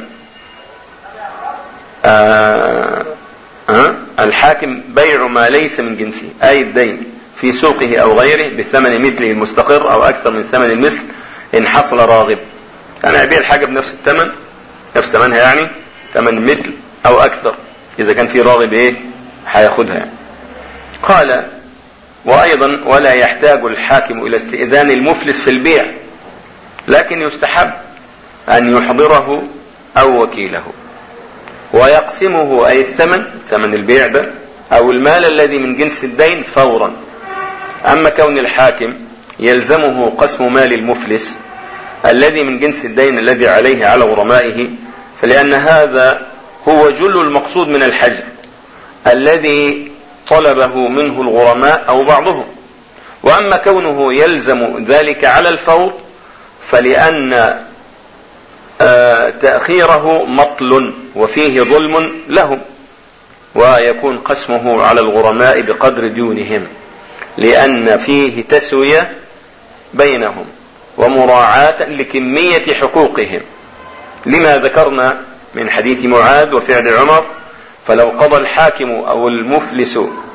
آه آه الحاكم بيع ما ليس من جنسه اي الدين في سوقه او غيره بثمن مثله المستقر او اكثر من ثمن المثل ان حصل راغب يعني يبيع الحاجة بنفس الثمن نفس ثمنها يعني ثمن المثل او اكثر اذا كان في راغب ايه هياخدها يعني. قال وايضا ولا يحتاج الحاكم الى استئذان المفلس في البيع لكن يستحب ان يحضره او وكيله ويقسمه اي الثمن ثمن البيع ده او المال الذي من جنس الدين فورا. اما كون الحاكم يلزمه قسم مال المفلس الذي من جنس الدين الذي عليه على غرمائه فلان هذا هو جل المقصود من الحجر الذي طلبه منه الغرماء او بعضهم. واما كونه يلزم ذلك على الفور فلان آه تأخيره مطل وفيه ظلم لهم ويكون قسمه على الغرماء بقدر ديونهم لأن فيه تسوية بينهم ومراعاة لكمية حقوقهم لما ذكرنا من حديث معاذ وفعل عمر فلو قضى الحاكم أو المفلس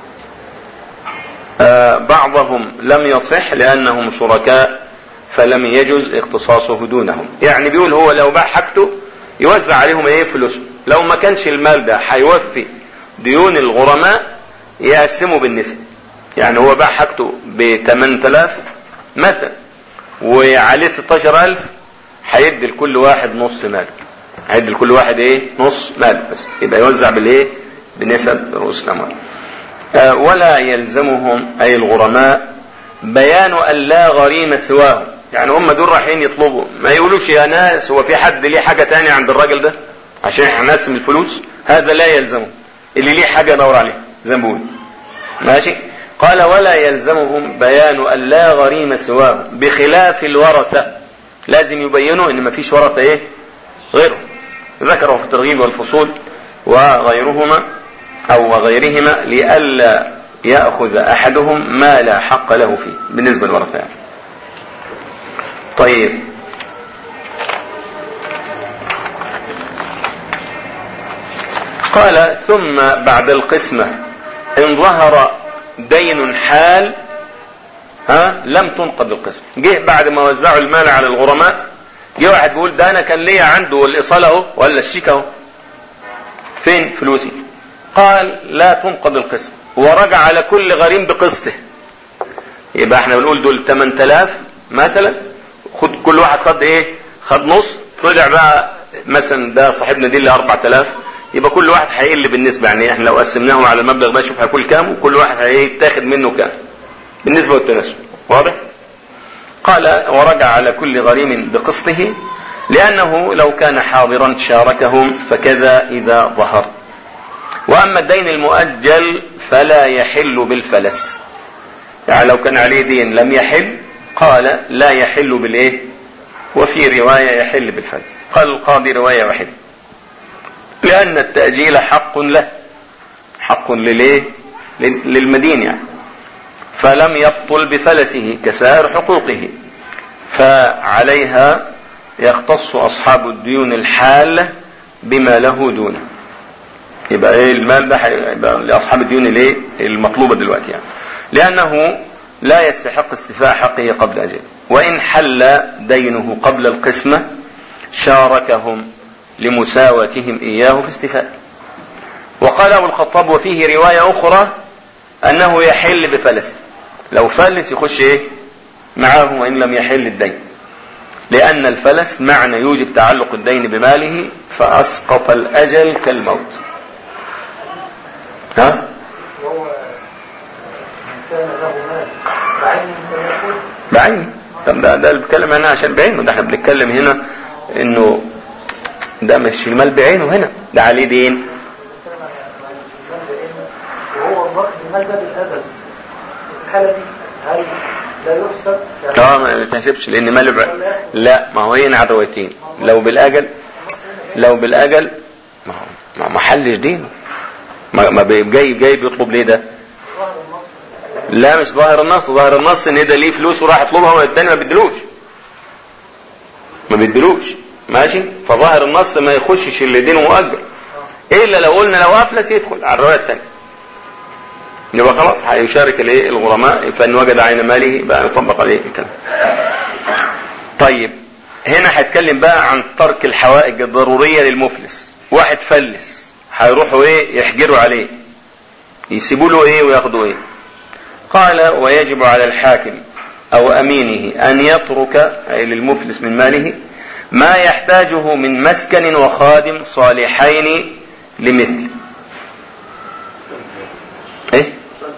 آه بعضهم لم يصح لأنهم شركاء فلم يجوز اختصاصه دونهم. يعني بيقول هو لو باع حاجته يوزع عليهم ايه فلوسه لو ما كانش المال ده هيوفي ديون الغرماء يقسمه بالنسبة يعني هو باع حاجته ب ثمانية آلاف مثلا وعليه ستاشر ألف هيدي لكل واحد نص مال هيدي لكل واحد ايه نص مال بس يبقى يوزع بالايه بنسب رؤوس الاموال. آه ولا يلزمهم اي الغرماء بيان ان لا غريم سواهم يعني هم دول رايحين يطلبوا ما يقولوش يا ناس هو في حد ليه حاجة تانية عند الراجل ده عشان احنا نقسم الفلوس هذا لا يلزمه اللي ليه حاجة يدور عليه زي ما بقول ماشي. قال ولا يلزمهم بيان ان لا غريم سواهم بخلاف الورثة لازم يبينوا ان ما فيش ورثة ايه غيره ذكروا في الترغيب والفصول وغيرهما او غيرهما لئلا يأخذ احدهم ما لا حق له فيه بالنسبة للورثة يعني. طيب قال ثم بعد القسمة ان ظهر دين حال ها لم تنقض القسمة. جه بعد ما وزعوا المال على الغرماء جه واحد بيقول ده انا كان ليا عنده الايصال اهو ولا الشيك اهو فين فلوسي قال لا تنقض القسمة ورجع على كل غريم بقسطه يبقى احنا بنقول دول ثمانية آلاف مثلا خد كل واحد خد ايه خد نص طلع بقى مثلا ده صاحبنا دي اللي أربعة آلاف، يبقى كل واحد هيقل بالنسبة، يعني احنا لو قسمناهم على المبلغ ده شوف هيكون كام، وكل واحد هيتاخد منه كام بالنسبة والتناسب. واضح؟ قال ورجع على كل غريم بقسطه، لأنه لو كان حاضرا شاركهم، فكذا إذا ظهر. وأما الدين المؤجل فلا يحل بالفلس، يعني لو كان عليه دين لم يحل، قال لا يحل بالإيه؟ وفي رواية يحل بالفلس. قال القاضي رواية واحدة، لأن التأجيل حق له، حق للإيه؟ للمدين يعني، فلم يبطل بفلسه كسائر حقوقه، فعليها يختص أصحاب الديون الحالة بما له دونه. يبقى ايه المال ده يبقى لأصحاب الديون الايه المطلوبة دلوقتي يعني، لأنه لا يستحق استيفاء حقه قبل أجل، وإن حل دينه قبل القسمة شاركهم لمساواتهم إياه في استيفاء. وقال أبو الخطاب وفيه رواية أخرى أنه يحل بفلسه، لو فلس يخش ايه معه وإن لم يحل الدين، لأن الفلس معنى يوجب تعلق الدين بماله، فأسقط الأجل كالموت. ها؟ وهو كان له مال بعينه فيقول بعينه. طب ده ده اللي بتكلم هنا عشان بعينه، ده احنا بنتكلم هنا انه ده مش المال بعينه، هنا ده عليه دين. وهو واخد المال ده بالأجل، في الحالة دي هل لا يحسب؟ اه ما تحسبش لان ماله بع... لا، ما هو هنا على روايتين، لو بالاجل لو بالاجل ما هو ما حلش دينه، ما, ما جاي جاي بيطلب ليه ده؟ لا مش ظاهر النص، ظاهر النص ان ده ليه فلوس وراح يطلبها والتاني ما بيدلوش ما بيدلوش ماشي. فظاهر النص ما يخشش اللي دينه مؤجل، الا لو قلنا لو افلس يدخل على الروايه الثانيه، يبقى خلاص هيشارك الايه الغرماء، فان وجد عين ماله بقى يطبق عليه الكلام. طيب هنا هيتكلم بقى عن ترك الحوائج الضروريه للمفلس. واحد فلس هيروحوا ايه يحجروا عليه، يسيبوا له ايه وياخدوا ايه؟ قال ويجب على الحاكم او امينه ان يترك اي للمفلس من ماله ما يحتاجه من مسكن وخادم صالحين لمثله. ايه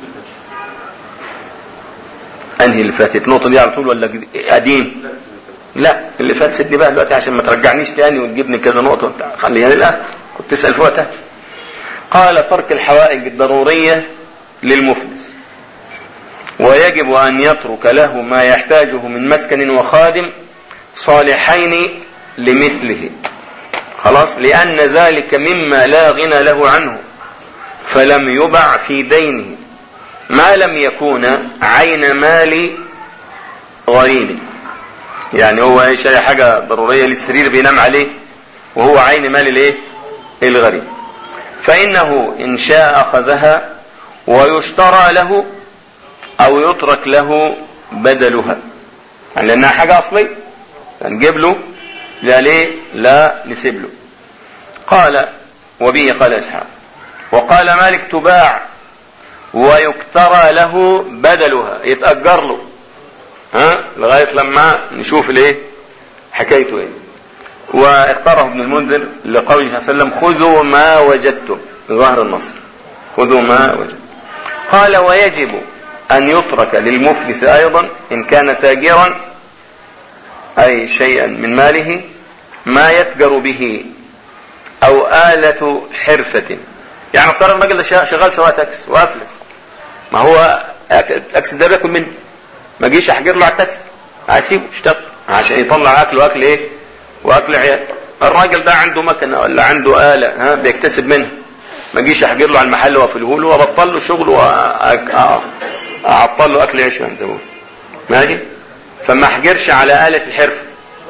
انهي اللي فاتت؟ النقطه دي على طول ولا قديم؟ لا اللي فات سيبني بقى دلوقتي عشان ما ترجعنيش تاني وتجيبني كذا نقطه، خليها للاخر، كنت تسال في وقتها. قال ترك الحوائج الضروريه للمفلس، ويجب ان يترك له ما يحتاجه من مسكن وخادم صالحين لمثله، خلاص، لان ذلك مما لا غنى له عنه، فلم يبع في دينه ما لم يكون عين مال غريم. يعني هو شيء حاجة ضرورية للسرير بينام عليه وهو عين مال الايه الغريم، فإنه إن شاء أخذها ويشترى له أو يترك له بدلها، يعني لأنها حاجة أصلية نجيب له، لا ليه لا نسيب له. قال وبه قال إسحاق. وقال مالك تباع ويكترى له بدلها، يتأجر له ها لغاية لما نشوف الايه حكايته ايه. واختاره ابن المنذر لقوله صلى الله عليه وسلم خذوا ما وجدتم، ظاهر النص خذوا ما وجدتم. قال ويجب ان يترك للمفلس ايضا ان كان تاجرا اي شيئا من ماله ما يتجر به او آلة حرفة. يعني افترض الراجل ده شغال سواء تاكس وافلس، ما هو اكس ده بياكل منه، ما جيش احجر له على التاكس، هسيبه يشتغل عشان يطلع اكل واكل ايه واكل عيال. الراجل ده عنده مكنه ولا عنده آلة ها بيكتسب منها، ما جيش احجر له على المحل وافله له وابطل له شغل واعطل له اكل عيش زي ما ماشي. فما احجرش على آلة الحرف.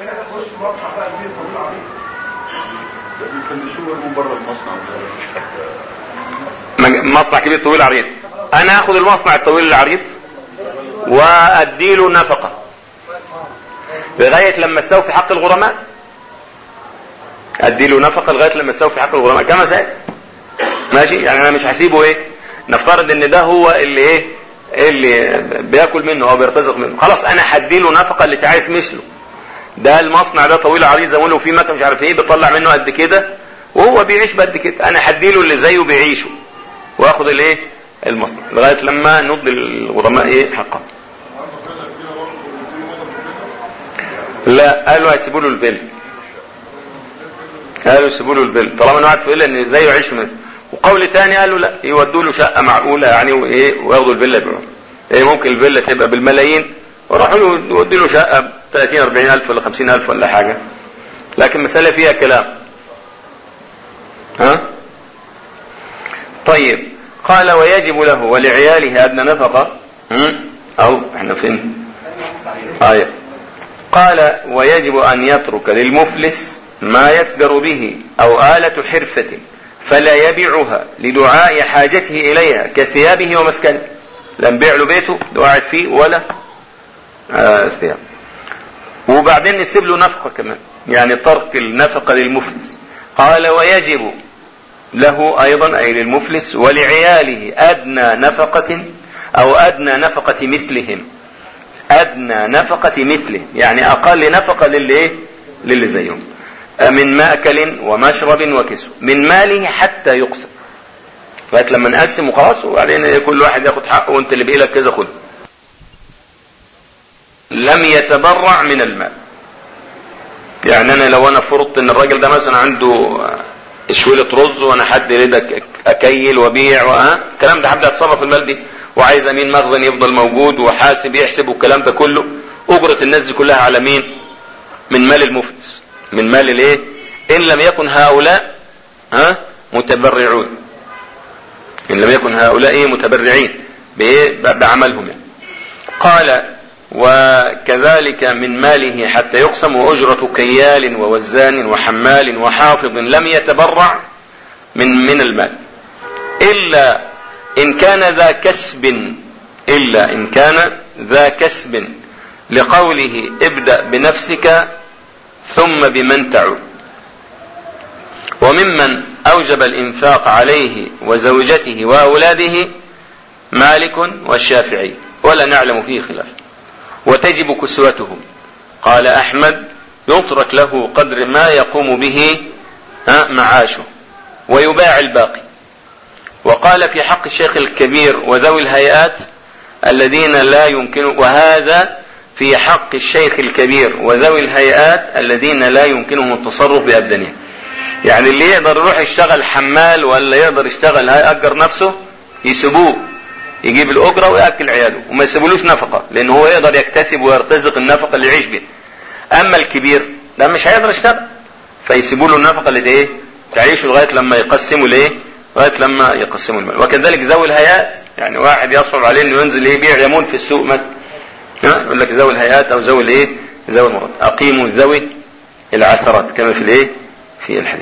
مصنع كبير طويل عريض، انا اخذ المصنع الطويل العريض واديله نفقة لغاية لما استوفي حق الغرماء، اديله نفقة لغاية لما استوفي حق الغرماء كما سأت ماشي. يعني انا مش هسيبه ايه، نفترض ان ده هو اللي ايه اللي بياكل منه او بيرتزق منه، خلاص انا هديله نفقة اللي تعايز مثله ده المصنع ده طويل عريض زي ما له في مكان مش عارف ايه بيطلع منه قد كده وهو بيعيش بقد كده، انا هديله اللي زيه بيعيشه واخد الايه المصنع لغايه لما نض الغرماء ايه حقا. لا قالوا هيسيبوا له الفيلا، قالوا يسيبوا له الفيلا طالما انه قاعد في فيلا ان زيه يعيش في مصر. وقول تاني قالوا لا يودوا له شقه معقوله يعني وايه وياخدوا الفيلا يبيعوها. ايه ممكن الفيلا تبقى بالملايين وراحوا له يودوا له شقه ب ثلاثين أربعين ألف ولا خمسين ألف ولا حاجه، لكن مساله فيها كلام. ها طيب قال ويجب له ولعياله أدنى نفقة. أو احنا فين آية قال ويجب أن يترك للمفلس ما يتجر به أو آلة حرفة فلا يبيعها لدعاء حاجته إليها كثيابه ومسكنه. لم بيع له بيته قاعد فيه ولا آه ثياب. وبعدين نسيب له نفقة كمان، يعني ترك النفقة للمفلس. قال ويجب له أيضا أي للمفلس ولعياله أدنى نفقة أو أدنى نفقة مثلهم. أدنى نفقة مثله يعني أقل نفقة للي للي زيهم من مأكل ومشرب وكسو من ماله حتى يقسم. فقالت لما نقسم وخلاص وبعدين كل واحد ياخد حقه وانت اللي بقيلك كذا خد. لم يتبرع من المال، يعني انا لو انا فرضت ان الراجل ده مثلا عنده شويلة رز وانا حد يريد اكيل وبيع وها الكلام ده هبدا اتصرف المال دي وعايز امين مخزن يفضل موجود وحاسب يحسب والكلام ده كله. اجرة الناس دي كلها على مين؟ من مال المفلس، من مال الايه؟ ان لم يكن هؤلاء ها متبرعون، ان لم يكن هؤلاء ايه متبرعين بايه بعملهم يعني. قال وكذلك من ماله حتى يقسم وأجرة كيال ووزان وحمال وحافظ لم يتبرع من من المال إلا إن كان ذا كسب، إلا إن كان ذا كسب لقوله ابدأ بنفسك ثم بمن تعود. وممن أوجب الإنفاق عليه وزوجته وأولاده مالك والشافعي ولا نعلم فيه خلاف. وتجب كسوتهم. قال أحمد يترك له قدر ما يقوم به معاشه ويباع الباقي. وقال في حق الشيخ الكبير وذوي الهيئات الذين لا يمكن، وهذا في حق الشيخ الكبير وذوي الهيئات الذين لا يمكنهم التصرف بأبدانهم. يعني اللي يقدر يروح يشتغل حمال ولا يقدر يشتغل هيأجر نفسه يسيبوه يجيب الأجرة ويأكل عياله وما يسيبولوش نفقة، لأنه هو يقدر يكتسب ويرتزق النفقة اللي يعيش بها. أما الكبير ده مش هيقدر يشتغل فيسيبوا له النفقة اللي ايه تعيشه لغاية لما يقسموا الايه لغاية لما يقسموا المال. وكذلك ذوي الهيئات، يعني واحد يصعب عليه انه ينزل يبيع يمون في السوق مثلا يقول لك ذوي الهيئات او ذوي الايه ذوي المرض اقيموا ذوي العثرات كما في الايه في الحديث.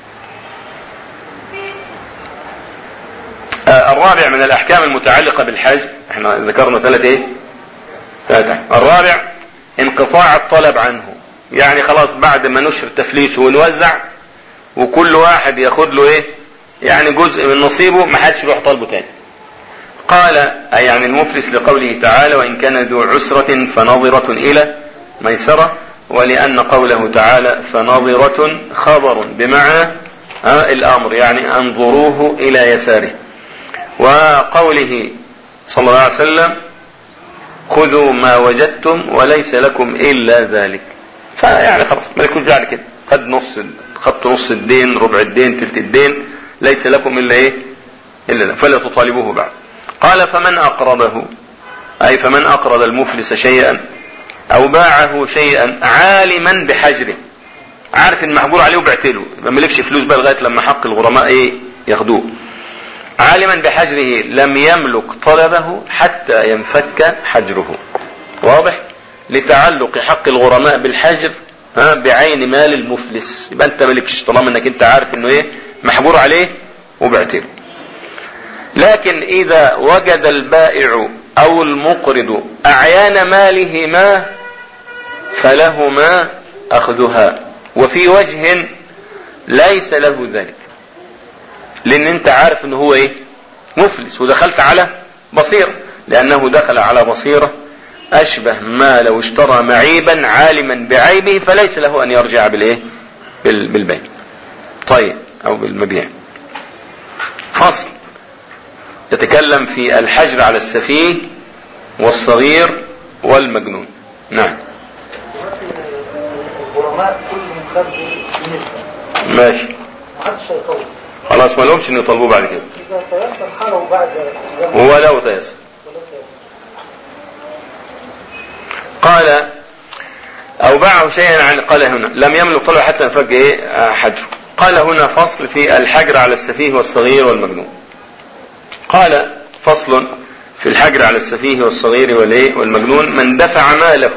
آه الرابع من الاحكام المتعلقة بالحج، احنا ذكرنا ثلاث ايه ثلاثة. الرابع انقطاع الطلب عنه، يعني خلاص بعد ما نشر تفليسه ونوزع وكل واحد ياخد له ايه يعني جزء من نصيبه ما حدش يروح طالبه تاني. قال اي يعني المفلس لقوله تعالى وان كان ذو عسرة فنظرة الى ميسرة، ولان قوله تعالى فنظرة خبر بمعنى آه الامر يعني انظروه الى يساره. وقوله صلى الله عليه وسلم خذوا ما وجدتم وليس لكم الا ذلك، فيعني خلاص مالكوش بعد كده، خد نص خدت نص الدين ربع الدين تلت الدين ليس لكم الا ايه الا ذلك فلا تطالبوه بعد. قال فمن اقرضه اي فمن اقرض المفلس شيئا او باعه شيئا عالما بحجره، عارف ان محجور عليه وبعتله ما ملكش فلوس بقى لغايه لما حق الغرماء ايه ياخدوه، عالما بحجره لم يملك طلبه حتى ينفك حجره. واضح؟ لتعلق حق الغرماء بالحجر ها بعين مال المفلس، يبقى انت مالكش طالما انك انت عارف انه ايه محجور عليه وبعتله. لكن اذا وجد البائع او المقرض اعيان ماله ما فلهما اخذها، وفي وجه ليس له ذلك، لان انت عارف انه هو ايه مفلس ودخلت على بصيرة، لانه دخل على بصيرة أشبه ما لو اشترى معيبا عالما بعيبه فليس له أن يرجع بالإيه بالبيع طيب أو بالمبيع. فصل يتكلم في الحجر على السفيه والصغير والمجنون. نعم. الغرماء كلهم خدوا بنسبة. ماشي. ما حدش هيطول. خلاص ما لهمش ان يطلبوه بعد كده. إذا تيسر حاله بعد زمن. هو لو تيسر. قال أو باعه شيئا عن قال هنا لم يملك طلع حتى ينفج إيه حجره. قال هنا فصل في الحجر على السفيه والصغير والمجنون. قال فصل في الحجر على السفيه والصغير والمجنون من دفع ماله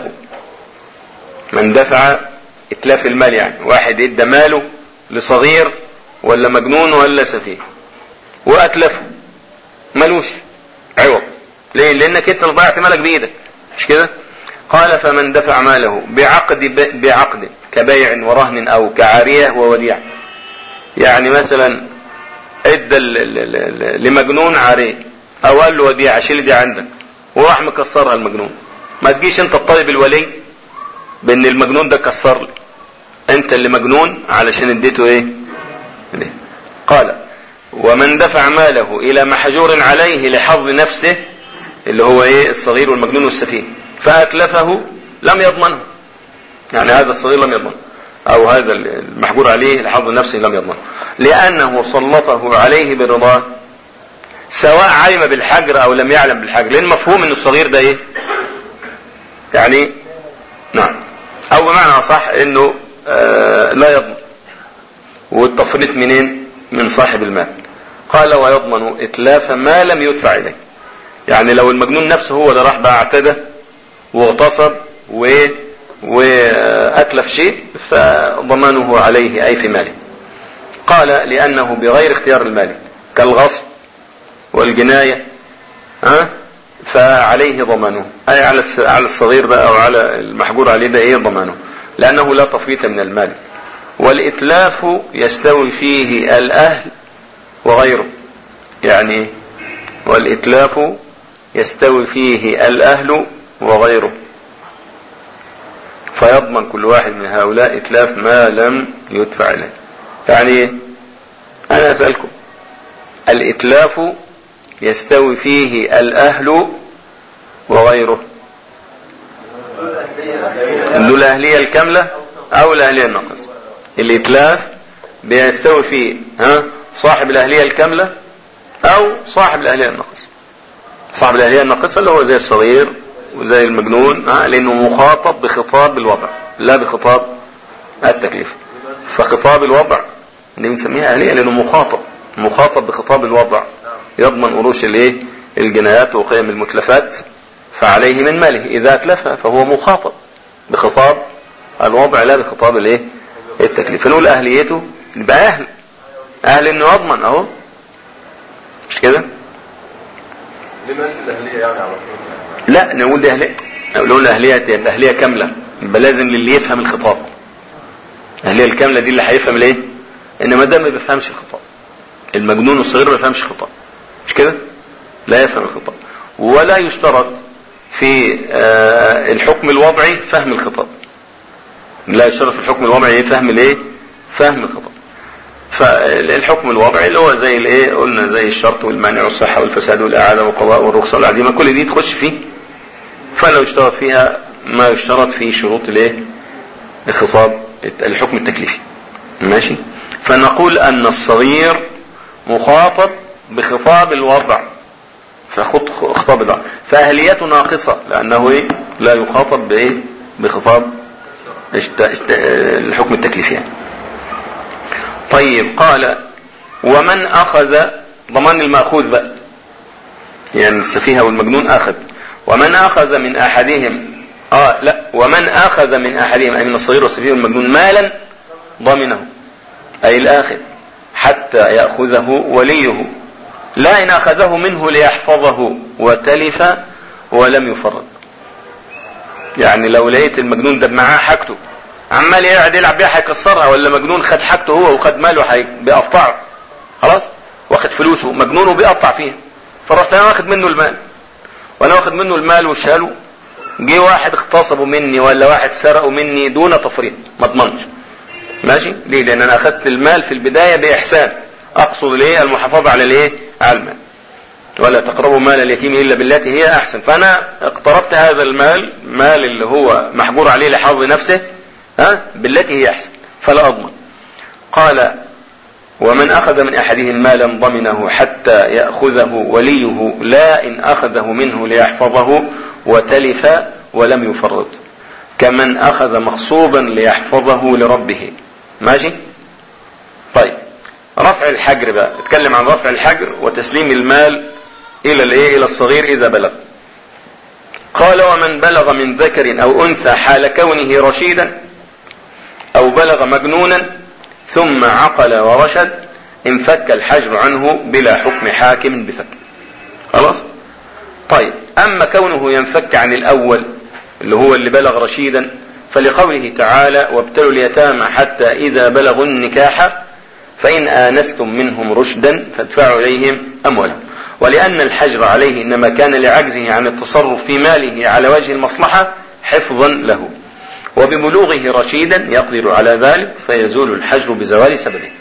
من دفع اتلاف المال يعني واحد ادى ماله لصغير ولا مجنون ولا سفيه واتلفه ملوش عوض. ليه؟ لانك انت ضيعت مالك بايدك مش كده. قال فمن دفع ماله بعقد بعقد كبيع ورهن او كعارية ووديعة. يعني مثلا ادى لمجنون عارية او قال له وديعة شيل دي عندك وراح مكسرها المجنون. ما تجيش انت الطالب الولي بان المجنون ده كسر لي انت اللي مجنون علشان اديته ايه ليه. قال ومن دفع ماله الى محجور عليه لحظ نفسه اللي هو ايه الصغير والمجنون والسفيه فاتلفه لم يضمنه. يعني هذا الصغير لم يضمنه او هذا المحجور عليه لحظ نفسه لم يضمنه لانه سلطه عليه برضاه سواء علم بالحجر او لم يعلم بالحجر. لان مفهوم ان الصغير ده ايه يعني نعم او بمعنى اصح انه آه لا يضمن والتفريط منين من صاحب المال. قال ويضمن اتلاف ما لم يدفع اليه. يعني لو المجنون نفسه هو اللي راح بقى اعتدى واغتصب و واتلف شيء فضمانه عليه اي في ماله. قال لانه بغير اختيار المالك كالغصب والجناية ها فعليه ضمانه اي على على الصغير ده او على المحجور عليه ده ايه ضمانه لانه لا تفريط من المال. والاتلاف يستوي فيه الاهل وغيره. يعني والاتلاف يستوي فيه الاهل وغيره فيضمن كل واحد من هؤلاء اتلاف ما لم يدفع اليه. يعني انا اسألكم الاتلاف يستوي فيه الاهل وغيره ذو الاهلية الكاملة او الاهلية الناقصة. الاتلاف بيستوي فيه ها صاحب الاهلية الكاملة او صاحب الاهلية الناقصة. صاحب الاهلية الناقصة اللي هو زي الصغير وزي المجنون ها لانه مخاطب بخطاب الوضع لا بخطاب التكليف. فخطاب الوضع اللي بنسميها اهلية لانه مخاطب مخاطب بخطاب الوضع يضمن قروش الايه الجنايات وقيم المتلفات فعليه من ماله. اذا اتلفها فهو مخاطب بخطاب الوضع لا بخطاب الايه التكليف. فنقول اهليته يبقى اهل اهل انه يضمن اهو مش كده. ليه ماشي الاهليه يعني على طول؟ لا نقول ده اهليه نقول اهليه تبقى اهليه كامله يبقى لازم للي يفهم الخطاب. الاهليه الكامله دي اللي هيفهم الايه انما ده ما بيفهمش الخطاب. المجنون الصغير ما بيفهمش الخطاب مش كده لا يفهم الخطاب. ولا يشترط في الحكم الوضعي فهم الخطاب. لا يشترط في الحكم الوضعي فهم الايه فهم الخطاب. فالحكم الوضعي اللي هو زي الايه قلنا زي الشرط والمانع والصحة والفساد والإعادة والقضاء والرخصة والعزيمة كل دي تخش فيه. فلو يشترط فيها ما يشترط في شروط الايه الخطاب الحكم التكليفي ماشي. فنقول ان الصغير مخاطب بخطاب الوضع فخطاب الوضع فاهليته ناقصة لانه ايه لا يخاطب بايه بخطاب الحكم التكليفي يعني. طيب قال ومن اخذ ضمان المأخوذ بقى يعني السفيه والمجنون اخذ ومن اخذ من احدهم اه لا ومن اخذ من احدهم اي من الصغير والسفيه والمجنون مالا ضمنه اي الاخذ حتى يأخذه وليه لا ان اخذه منه ليحفظه وتلف ولم يفرط. يعني لو لقيت المجنون ده معاه حاجته عمال يقعد يلعب بيها هيكسرها ولا مجنون خد حاجته هو وخد ماله بيقطعه خلاص واخد فلوسه مجنون وبيقطع فيها فرحت انا واخد منه المال وانا واخد منه المال وشاله جه واحد اغتصبوا مني ولا واحد سرقوا مني دون تفريط ما اضمنش. ماشي ليه؟ لان انا اخذت المال في البداية باحسان، اقصد الايه المحافظة على الايه على المال، ولا تقربوا مال اليتيم الا بالتي هي احسن. فانا اقتربت هذا المال، مال اللي هو محجور عليه لحظ نفسه، ها بالتي هي احسن فلا اضمن. قال ومن اخذ من احدهم مالا ضمنه حتى ياخذه وليه لا ان اخذه منه ليحفظه وتلف ولم يفرط، كمن اخذ مغصوبا ليحفظه لربه. ماشي طيب. رفع الحجر بقى، اتكلم عن رفع الحجر وتسليم المال الى الايه الى الصغير اذا بلغ. قال ومن بلغ من ذكر او انثى حال كونه رشيدا او بلغ مجنونا ثم عقل ورشد انفك الحجر عنه بلا حكم حاكم بفك. خلاص طيب. اما كونه ينفك عن الاول اللي هو اللي بلغ رشيدا فلقوله تعالى وابتلوا اليتامى حتى اذا بلغوا النكاح فان انستم منهم رشدا فادفعوا اليهم اموالهم. ولان الحجر عليه انما كان لعجزه عن التصرف في ماله على وجه المصلحة حفظا له، وببلوغه رشيدا يقدر على ذلك فيزول الحجر بزوال سببه.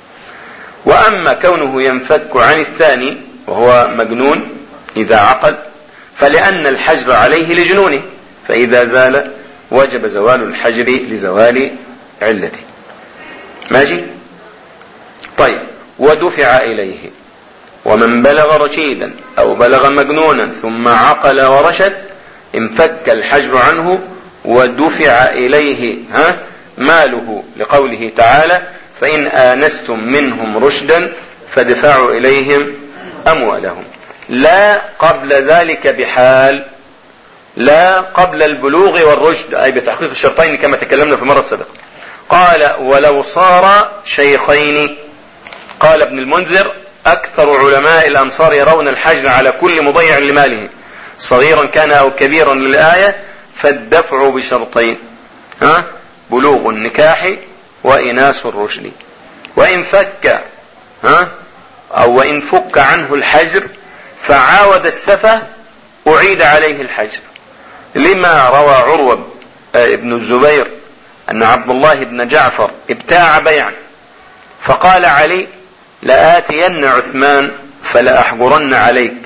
واما كونه ينفك عن الثاني وهو مجنون اذا عقل فلان الحجر عليه لجنونه، فاذا زال وجب زوال الحجر لزوال علته. ماشي طيب. ودفع اليه ومن بلغ رشيدا او بلغ مجنونا ثم عقل ورشد انفك الحجر عنه ودفع اليه ها ماله، لقوله تعالى فان آنستم منهم رشدا فادفعوا اليهم اموالهم. لا قبل ذلك بحال، لا قبل البلوغ والرشد، اي بتحقيق الشرطين كما تكلمنا في المرة السابقة. قال ولو صار شيخين. قال ابن المنذر اكثر علماء الامصار يرون الحجر على كل مضيع لماله صغيرا كان او كبيرا للآية، فالدفع بشرطين، ها بلوغ النكاح وإناس الرشد. وإن فك ها او وإن فك عنه الحجر فعاود السفه اعيد عليه الحجر، لما روى عروة ابن الزبير ان عبد الله بن جعفر ابتاع بيعا فقال علي لآتين عثمان فلأحجرن عليك،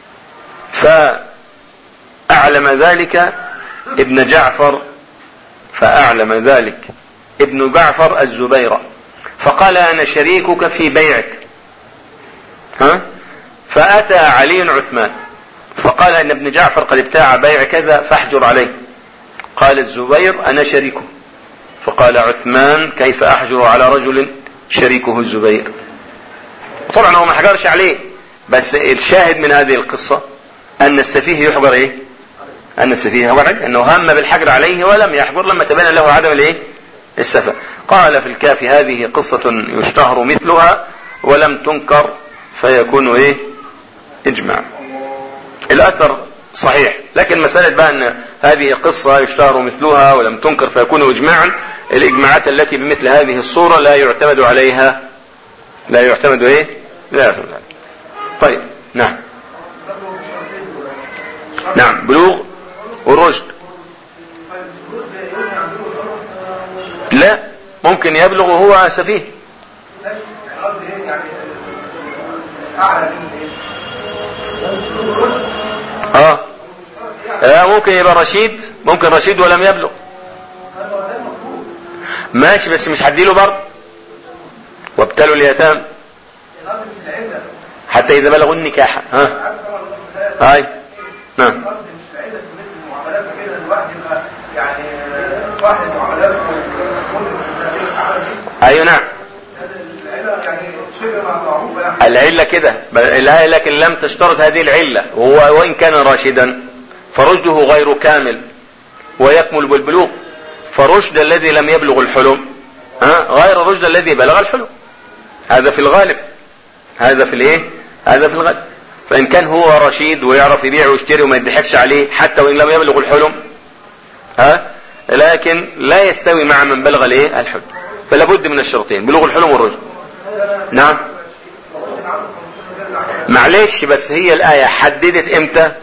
فأعلم ذلك ابن جعفر فأعلم ذلك ابن جعفر الزبير فقال أنا شريكك في بيعك، ها فأتى علي عثمان فقال ان ابن جعفر قد ابتاع بيع كذا فاحجر عليه. قال الزبير انا شريكه، فقال عثمان كيف احجر على رجل شريكه الزبير؟ طبعا هو ما حجرش عليه، بس الشاهد من هذه القصة ان السفيه يحجر ايه؟ ان السفيه يحجر انه هم بالحجر عليه ولم يحجر لما تبين له عدم الايه؟ السفه. قال في الكافي هذه قصة يشتهر مثلها ولم تنكر فيكون ايه؟ اجماع. الاثر صحيح، لكن مسألة بقى ان هذه قصة يشتهر مثلها ولم تنكر فيكون اجماعا، الاجماعات التي بمثل هذه الصورة لا يعتمد عليها، لا يعتمد ايه؟ لا يعتمد عليها. طيب نعم نعم بلوغ والرشد. لا ممكن يبلغ وهو سفيه. اه لا ممكن يبقى رشيد، ممكن رشيد ولم يبلغ ماشي، بس مش هديله برضه. وابتلوا اليتامى حتى اذا بلغوا النكاح. ها هاي نعم ايوه نعم العلة كده، لكن لم تشترط هذه العلة، وهو وإن كان راشدا فرشده غير كامل ويكمل بالبلوغ، فرشد الذي لم يبلغ الحلم ها غير رشد الذي بلغ الحلم، هذا في الغالب، هذا في الايه؟ هذا في الغالب. فإن كان هو رشيد ويعرف يبيع ويشتري وما يضحكش عليه حتى وإن لم يبلغ الحلم ها، لكن لا يستوي مع من بلغ الايه؟ الحلم، فلا بد من الشرطين بلوغ الحلم والرشد. نعم معلش، بس هي الآية حددت امتى؟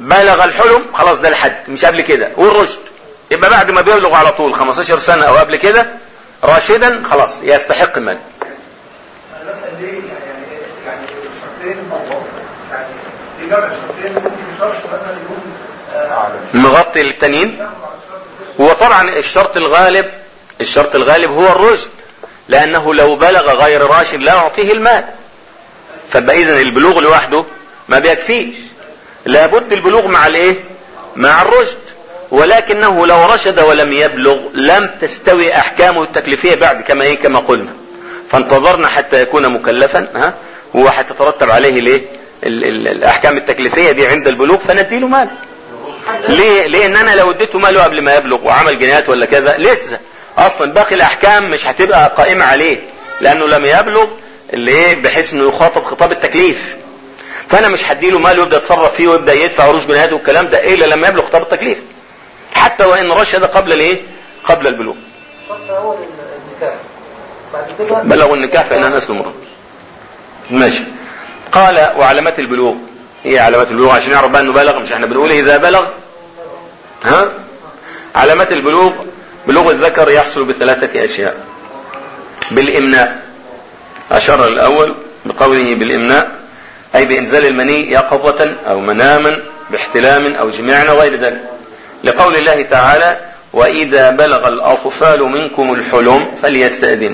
بلغ الحلم خلاص ده الحد مش قبل كده، والرشد يبقى بعد ما بيبلغ على طول خمستاشر سنة او قبل كده راشدا خلاص يستحق المال. انا بسأل ليه يعني يعني شرطين يعني في جمع شرطين ممكن شرط مثلا يكون مغطي للتانيين. هو طبعا الشرط الغالب الشرط الغالب هو الرشد، لانه لو بلغ غير راشد لا يعطيه المال، فبقى اذن البلوغ لوحده ما بيكفيش، لابد البلوغ مع الايه مع الرشد، ولكنه لو رشد ولم يبلغ لم تستوي احكامه التكليفية بعد كما ايه كما قلنا، فانتظرنا حتى يكون مكلفا ها وحتترتب عليه الايه الاحكام التكليفية دي عند البلوغ فنديله مال. ليه؟ لان انا لو اديته ماله قبل ما يبلغ وعمل جنايات ولا كذا لسه اصلا باقي الاحكام مش هتبقى قائمة عليه، لانه لم يبلغ اللي ايه بحيث انه يخاطب خطاب التكليف، فانا مش هديله مال ويبدا يتصرف فيه ويبدا يدفع عروش جنايات والكلام ده الا لما يبلغ خطاب التكليف، حتى وان رشد قبل الايه قبل البلوغ. اول النكاح بعد كده بلغوا النكاح فانها نسل مراد. ماشي. قال وعلامات البلوغ. ايه علامات البلوغ عشان نعرف بقى انه بلغ؟ مش احنا بنقول اذا بلغ ها علامات البلوغ. بلوغ الذكر يحصل بثلاثة اشياء. بالامناء، اشار الاول بقوله بالامناء اي بانزال المني يقظة او مناما باحتلام او جماع وغير ذلك، لقول الله تعالى واذا بلغ الاطفال منكم الحلم فليستأذنوا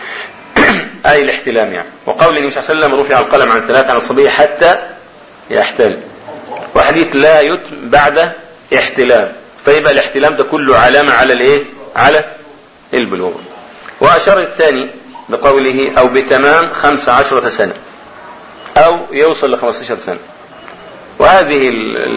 اي الاحتلام يعني، وقول النبي صلى الله عليه وسلم رفع القلم عن ثلاث عن الصبي حتى يحتلم، وحديث لا يتم بعد احتلام، فيبقى الاحتلام ده كله علامة على الايه على البلوغ. واشار الثاني بقوله او بتمام خمس عشرة سنة او يوصل لخمستاشر سنة، وهذه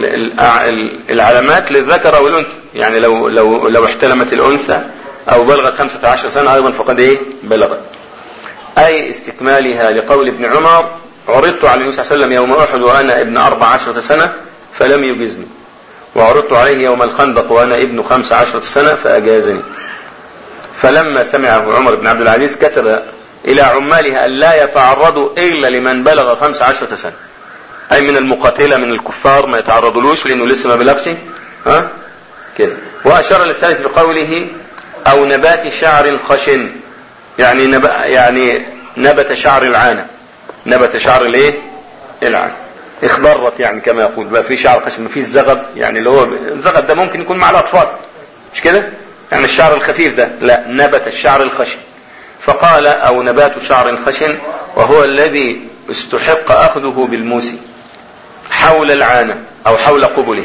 العلامات للذكر او الانثى، يعني لو لو لو احتلمت الانثى او بلغت خمسة عشر سنة ايضا فقد ايه بلغت، اي استكمالها لقول ابن عمر عرضت على النبي صلى الله عليه وسلم يوم احد وانا ابن اربع عشرة سنة فلم يجزني، وعرضت عليه يوم الخندق وانا ابن خمس عشرة سنة فاجازني. فلما سمعه عمر بن عبد العزيز كتب الى عمالها ان لا يتعرضوا الا لمن بلغ خمس عشرة سنة، اي من المقاتلة من الكفار ما يتعرضلوش لانه لسه ما بلغش ها كده. واشار للثالث بقوله او نبات شعر خشن، يعني نب... يعني نبت شعر العانة، نبت شعر الايه العانة اخضرت، يعني كما يقول بقى في شعر خشن، ما فيش زغب، يعني اللي هو الزغب ده ممكن يكون مع الاطفال مش كده، يعني الشعر الخفيف ده لا، نبت الشعر الخشن. فقال او نبات شعر خشن وهو الذي استحق اخذه بالموسي حول العانة او حول قبله.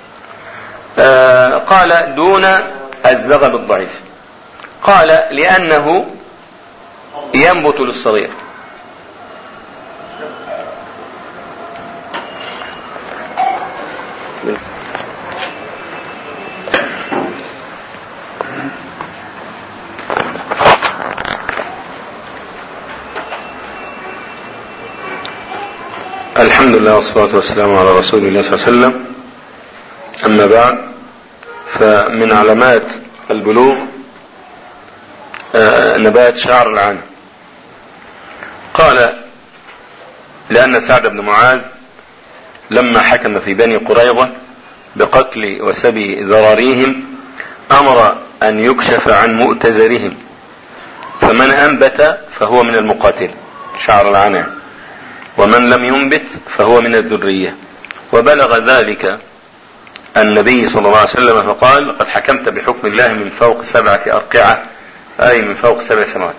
آه قال دون الزغب الضعيف، قال لانه ينبت للصغير. الحمد لله والصلاة والسلام على رسول الله صلى الله عليه وسلم. أما بعد، فمن علامات البلوغ نبات شعر العانة. قال لأن سعد بن معاذ لما حكم في بني قريظة بقتل وسبي ذراريهم أمر أن يكشف عن مؤتزرهم، فمن أنبت فهو من المقاتل شعر العانة، ومن لم ينبت فهو من الذرية. وبلغ ذلك النبي صلى الله عليه وسلم فقال لقد حكمت بحكم الله من فوق سبعة أرقعة، أي من فوق سبع سماوات.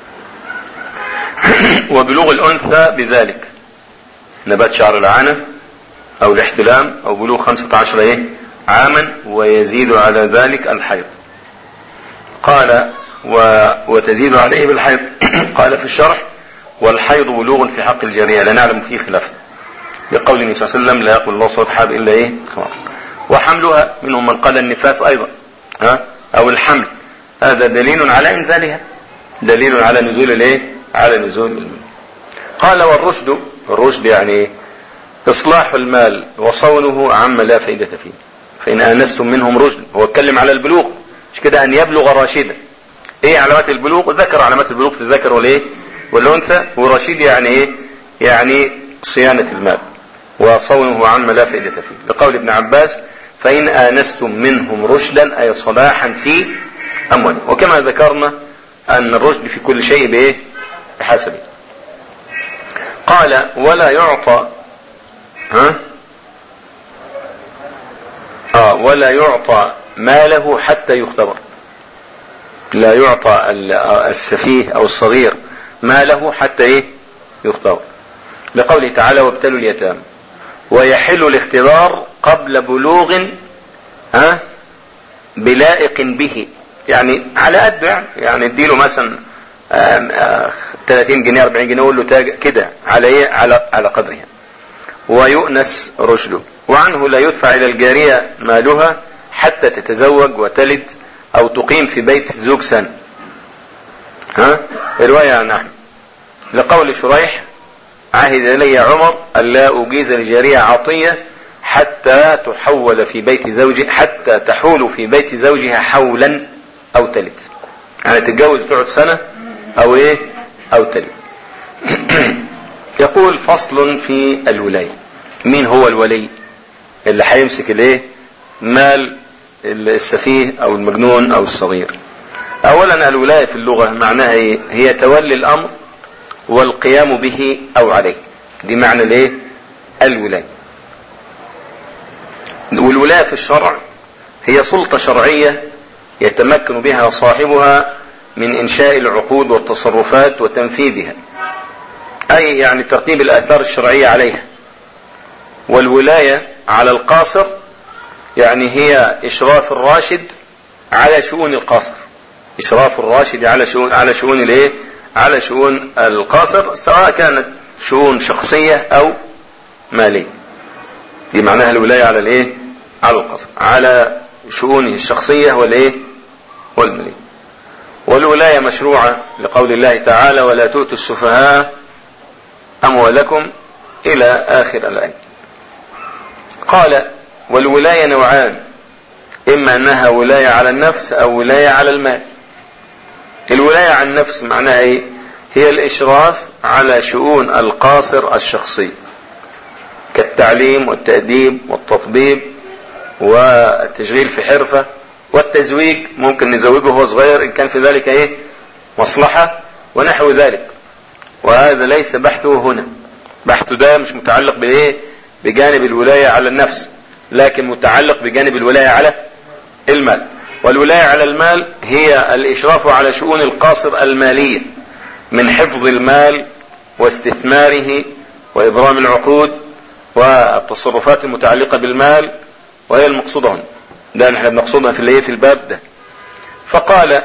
وبلوغ الأنثى بذلك نبات شعر العانة أو الاحتلام أو بلوغ خمسة عشر إيه عاما، ويزيد على ذلك الحيض. قال و... وتزيد عليه بالحيض. قال في الشرح والحيض بلوغ في حق الجارية لا نعلم فيه خلافا، لقول النبي صلى الله عليه وسلم لا يقبل الله صوت حاب إلا إيه خمار. وحملها منهم من قال النفاس أيضا ها أو الحمل، هذا دليل على إنزالها، دليل على نزول الإيه على نزول المال. قال والرشد، الرشد يعني إصلاح المال وصونه عما لا فائدة فيه، فإن آنستم منهم رشد. هو اتكلم على البلوغ مش كده، أن يبلغ راشدا. إيه علامات البلوغ؟ ذكر علامات البلوغ في الذكر والإيه والأنثى، ورشيد يعني إيه يعني صيانة المال. وصومه عما لا فائدة فيه، لقول ابن عباس فإن آنستم منهم رشدا أي صلاحا في أموالهم. وكما ذكرنا أن الرشد في كل شيء بإيه؟ بحسبه. قال ولا يعطى ها آه ولا يعطى ماله حتى يختبر. لا يعطى السفيه أو الصغير ماله حتى إيه؟ يختبر، لقوله تعالى وابتلوا اليتامى. ويحل الاختبار قبل بلوغ ها بلائق به، يعني على قد يعني اديله مثلا ثلاثين جنيه أربعين جنيه، اقول له تاج كده على ايه؟ على على قدرها. ويؤنس رشده. وعنه لا يدفع الى الجارية مالها حتى تتزوج وتلد او تقيم في بيت الزوج سنة. ها رواية عن احمد، لقول شريح عهد الي عمر الا اجيز لجارية عطية حتى تحول في بيت زوجها، حتى تحول في بيت زوجها حولا او تلد، يعني تتجوز تقعد سنة او ايه او تلد. يقول فصل في الولاية. مين هو الولي اللي هيمسك الايه؟ مال السفيه او المجنون او الصغير. اولا الولاية في اللغة معناها ايه؟ هي تولي الامر والقيام به او عليه، دي معنى الايه؟ الولاية. والولاية في الشرع هي سلطة شرعية يتمكن بها صاحبها من انشاء العقود والتصرفات وتنفيذها، اي يعني ترتيب الاثار الشرعية عليها. والولاية على القاصر يعني هي اشراف الراشد على شؤون القاصر، اشراف الراشد على شؤون على شؤون الايه؟ على شؤون القاصر، سواء كانت شؤون شخصية او مالية. دي معناها الولاية على الايه؟ على القاصر، على شؤونه الشخصية والايه؟ والمالية. والولاية مشروعة لقول الله تعالى ولا تؤتوا السفهاء أموالكم إلى آخر الآية. قال والولاية نوعان، إما أنها ولاية على النفس أو ولاية على المال. الولاية على النفس معناها إيه؟ هي الإشراف على شؤون القاصر الشخصي كالتعليم والتأديب والتطبيب والتشغيل في حرفة والتزويج، ممكن نزوجه وهو صغير إن كان في ذلك إيه؟ مصلحة ونحو ذلك. وهذا ليس بحثه هنا، بحثه ده مش متعلق بإيه؟ بجانب الولاية على النفس، لكن متعلق بجانب الولاية على المال. والولاية على المال هي الإشراف على شؤون القاصر المالية من حفظ المال واستثماره وإبرام العقود والتصرفات المتعلقة بالمال، وهي المقصودة هنا. ده نحن بنقصدها في الايه؟ في الباب ده. فقال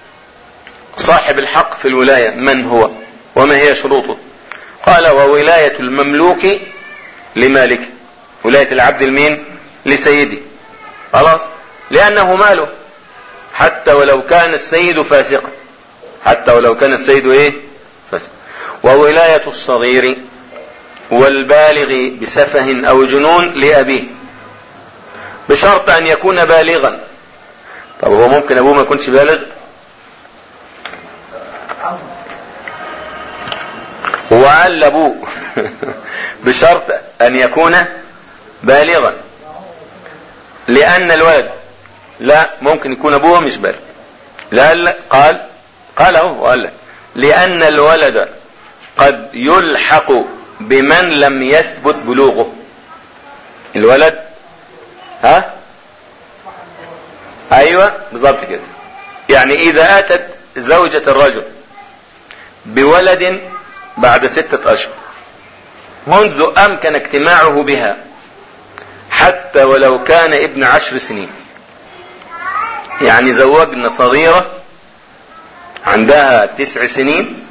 صاحب الحق في الولاية من هو وما هي شروطه؟ قال وولاية المملوك لمالك، ولاية العبد المين؟ لسيدي، خلاص، لأنه ماله حتى ولو كان السيد فاسقا، حتى ولو كان السيد ايه؟ فاسقا. وولاية الصغير والبالغ بسفه أو جنون لأبيه بشرط أن يكون بالغا. طب هو ممكن أبوه ما يكونش بالغ؟ وعل أبوه بشرط أن يكون بالغا، لأن الولد لا ممكن يكون أبوه مش بالغ. لا قال قال هو قال لأن الولد قد يلحق بمن لم يثبت بلوغه. الولد ها ايوه بالضبط كده. يعني اذا اتت زوجة الرجل بولد بعد ستة اشهر منذ امكن اجتماعه بها حتى ولو كان ابن عشر سنين، يعني زوجنا صغيرة عندها تسع سنين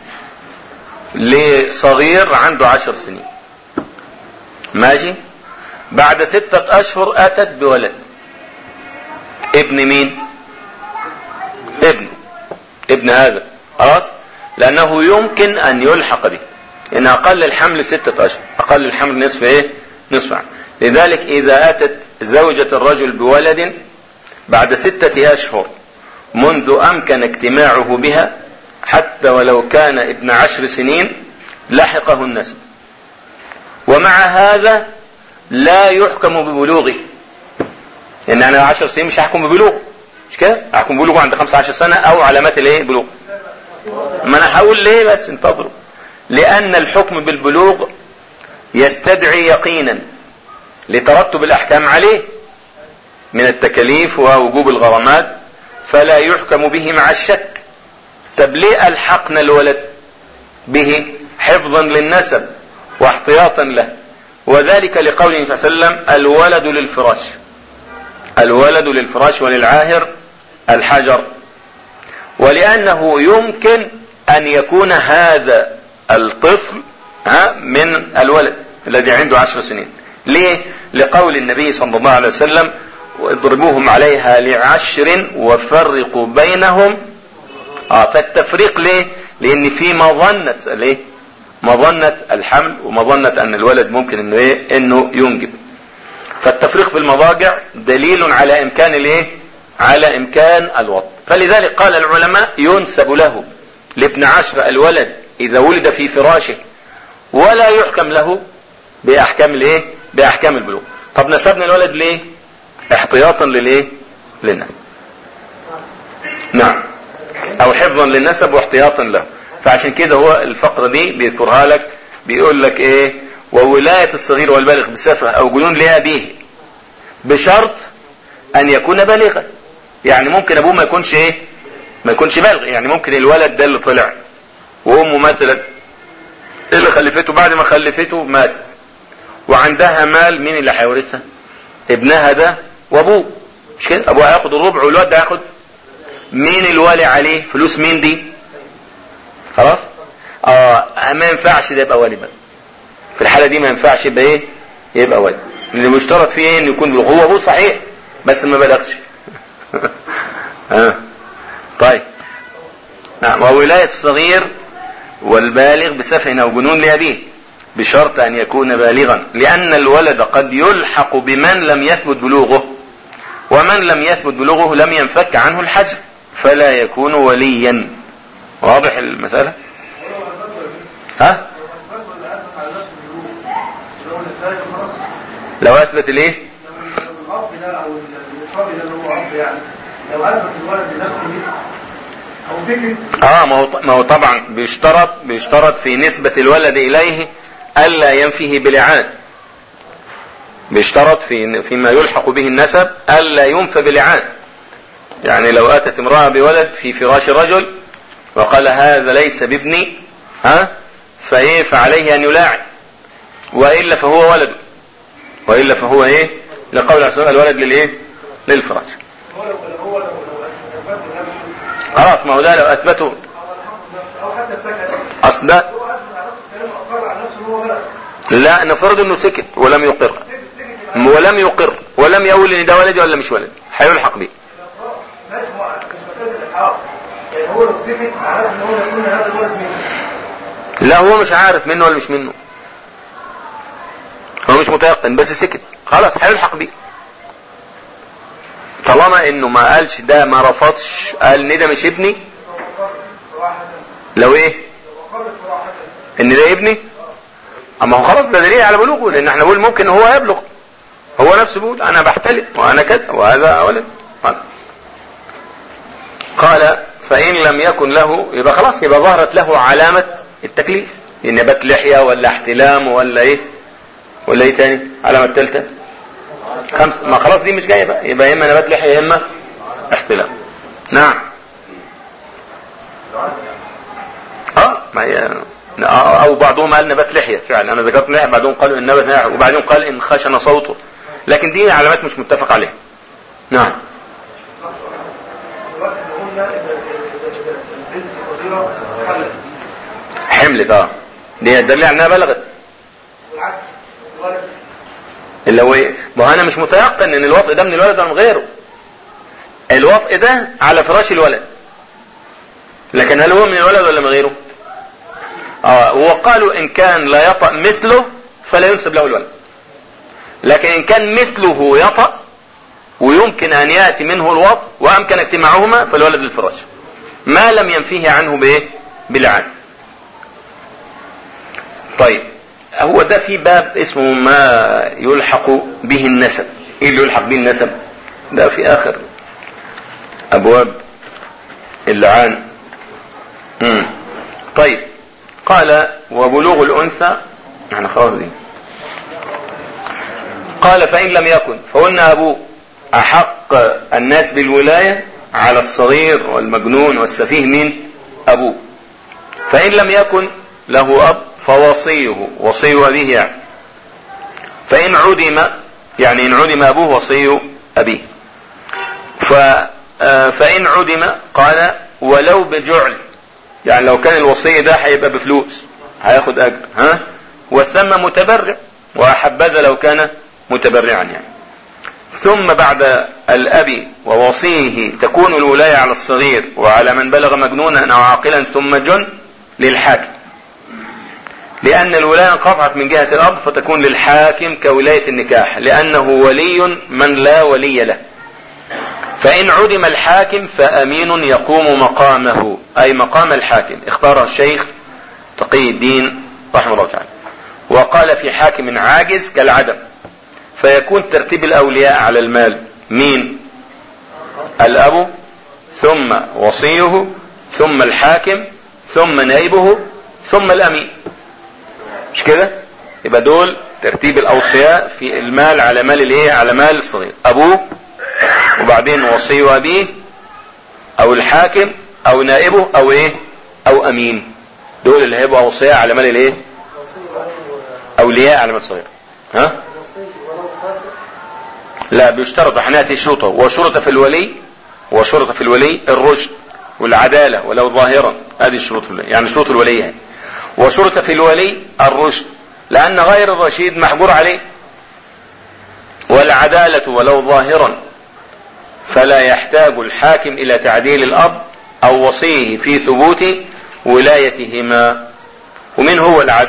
لصغير عنده عشر سنين، ماشي، بعد ستة اشهر اتت بولد، ابن مين؟ ابن ابن هذا، خلاص، لانه يمكن ان يلحق به، ان اقل الحمل ستة اشهر، اقل الحمل نصف ايه؟ نصف عام. لذلك اذا اتت زوجة الرجل بولد بعد ستة اشهر منذ امكن اجتماعه بها حتى ولو كان ابن عشر سنين لحقه النسب. ومع هذا لا يحكم ببلوغه، لان انا عشر سنين مش هحكم ببلوغه، مش كده؟ هحكم ببلوغه عند خمسة عشر سنة او علامات الايه بلوغ. ما انا هقول ليه بس انتظروا. لان الحكم بالبلوغ يستدعي يقينا لترتب الاحكام عليه من التكاليف ووجوب الغرامات، فلا يحكم به مع الشك. طب ليه الحقنا الولد به؟ حفظا للنسب واحتياطا له، وذلك لقوله صلى الله عليه وسلم الولد للفراش، الولد للفراش وللعاهر الحجر. ولأنه يمكن أن يكون هذا الطفل من الولد الذي عنده عشر سنين. ليه؟ لقول النبي صلى الله عليه وسلم اضربوهم عليها لعشر وفرقوا بينهم. آه فالتفريق ليه؟ لأن في مظنة ليه؟ مظنة الحمل ومظنة أن الولد ممكن إنه إيه؟ إنه ينجب. فالتفريق في المضاجع دليل على إمكان الإيه؟ على إمكان الوضع. فلذلك قال العلماء ينسب له لابن عشر الولد إذا ولد في فراشه، ولا يحكم له بأحكام الإيه؟ بأحكام البلوغ. طب نسبنا الولد ليه؟ احتياطا للإيه؟ للنسب. نعم، أو حفظا للنسب واحتياطا له. فعشان كده هو الفقرة دي بيذكرها لك، بيقول لك ايه؟ وولاية الصغير والبالغ بسفه او جنون لأبيه بشرط ان يكون بالغا. يعني ممكن ابوه ما يكونش ايه؟ ما يكونش بالغ. يعني ممكن الولد ده اللي طلع وامه مثلا اللي خلفته بعد ما خلفته ماتت وعندها مال، مين اللي هيورثها؟ ابنها ده وابوه، مش كده؟ ابوه هياخد الربع والولد ده هياخد. مين الوالي عليه؟ فلوس مين دي؟ خلاص؟ اه ما ينفعش ده يبقى والي بقى. في الحالة دي ما ينفعش يبقى ايه؟ يبقى والي. اللي مشترط فيه ايه؟ انه يكون بلغ. هو ابوه صحيح بس ما بلغش. آه. طيب. نعم، وولاية الصغير والبالغ بسفه او جنون لأبيه بشرط ان يكون بالغا، لان الولد قد يلحق بمن لم يثبت بلوغه، ومن لم يثبت بلوغه لم ينفك عنه الحجر فلا يكون وليا. واضح المسألة؟ ها؟ لو اثبت الايه؟ الاب ده او الصبي ده اللي هو اب، يعني لو اثبت الولد لنفسه او سكت. اه ما هو ما هو طبعا بيشترط بيشترط في نسبة الولد اليه الا ينفيه بلعان. بيشترط في فيما يلحق به النسب الا ينفى بلعان. يعني لو اتت امرأة بولد في فراش رجل وقال هذا ليس بابني، ها فايه؟ فعليه ان يلاعن، والا فهو ولد، والا فهو ايه؟ لقول الله الولد للايه؟ للفراش. خلاص، ما هو ده لو اثبته اصل ده لا نفرض انه سكت ولم يقر ولم يقر ولم يقول ان ده ولدي ولا مش ولد، هيلحق بيه. لا هو مش عارف منه ولا مش منه، هو مش متيقن بس سكت، خلاص هيلحق بيه. طالما انه ما قالش ده، ما رفضش، قال ان ده مش ابني. لو ايه؟ ان ده ابني، اما هو خلاص ده دليل على بلوغه، لان احنا بنقول ممكن هو يبلغ، هو نفسه بيقول انا بحتلم وانا كده وهذا ولد. قال فإن لم يكن له، يبقى خلاص، يبقى ظهرت له علامة التكليف، نبات لحية ولا احتلام ولا ايه ولا ايه تاني؟ علامة الثالثة خمس، ما خلاص دي مش جاية بقى، يبقى اما نبات لحية اما احتلام. نعم. اه ما هي او بعضهم قال نبات لحية فعلا، انا ذكرت لحية، بعضهم قالوا ان نبات لحية، وبعدين قال ان خشن صوته، لكن دي علامات مش متفق عليها. نعم. حملت اه دي دليل انها بلغت. اللي هو ايه؟ ما انا مش متيقن ان الوطء ده من الولد ولا من غيره. الوطء ده على فراش الولد، لكن هل هو من الولد ولا من غيره؟ اه وقالوا ان كان لا يطأ مثله فلا ينسب له الولد، لكن ان كان مثله يطأ ويمكن ان ياتي منه الوطء وامكن اجتماعهما فالولد للفراش ما لم ينفيه عنه بايه؟ بالعادة. طيب هو ده في باب اسمه ما يلحق به النسب. ايه اللي يلحق به النسب؟ ده في اخر ابواب اللعان. امم طيب، قال وبلوغ الانثى، يعني خلاص دي. قال فان لم يكن، فقلنا ابوه احق الناس بالولاية على الصغير والمجنون والسفيه مين؟ ابوه. فان لم يكن له اب فوصيه وصي ابيه يعني. فان عدم، يعني ان عدم ابوه وصي ابيه. ف فان عدم قال ولو بجعل، يعني لو كان الوصي ده هيبقى بفلوس هياخد اجر، ها، والثم متبرع، وحبذا لو كان متبرعا يعني. ثم بعد الاب ووصيه تكون الولاية على الصغير وعلى من بلغ مجنونا او عاقلا ثم جن للحاكم، لان الولاية انقطعت من جهة الاب فتكون للحاكم كولاية النكاح، لانه ولي من لا ولي له. فان عدم الحاكم فامين يقوم مقامه، اي مقام الحاكم، اختاره الشيخ تقي الدين رحمه الله تعالى. وقال في حاكم عاجز كالعدم، فيكون ترتيب الاولياء على المال مين؟ الاب ثم وصيه ثم الحاكم ثم نائبه ثم الامين، مش كده؟ يبقى دول ترتيب الاوصياء في المال على مال الايه؟ على مال الصغير، ابوه وبعدين وصي ابيه او الحاكم او نائبه او ايه؟ او امين. دول اللي هيبقوا اوصياء على مال الايه؟ اولياء على مال الصغير. ها؟ لا، بيشترط حنات الشرطة، وشرط في الولي وشرط في الولي الرشد والعدالة ولو ظاهرا، هذه الشروط يعني شروط الولي يعني. وشرط في الولي الرشد، لأن غير الرشيد محجور عليه، والعدالة ولو ظاهرا، فلا يحتاج الحاكم إلى تعديل الأب أو وصيه في ثبوت ولايتهما. ومن هو العدل؟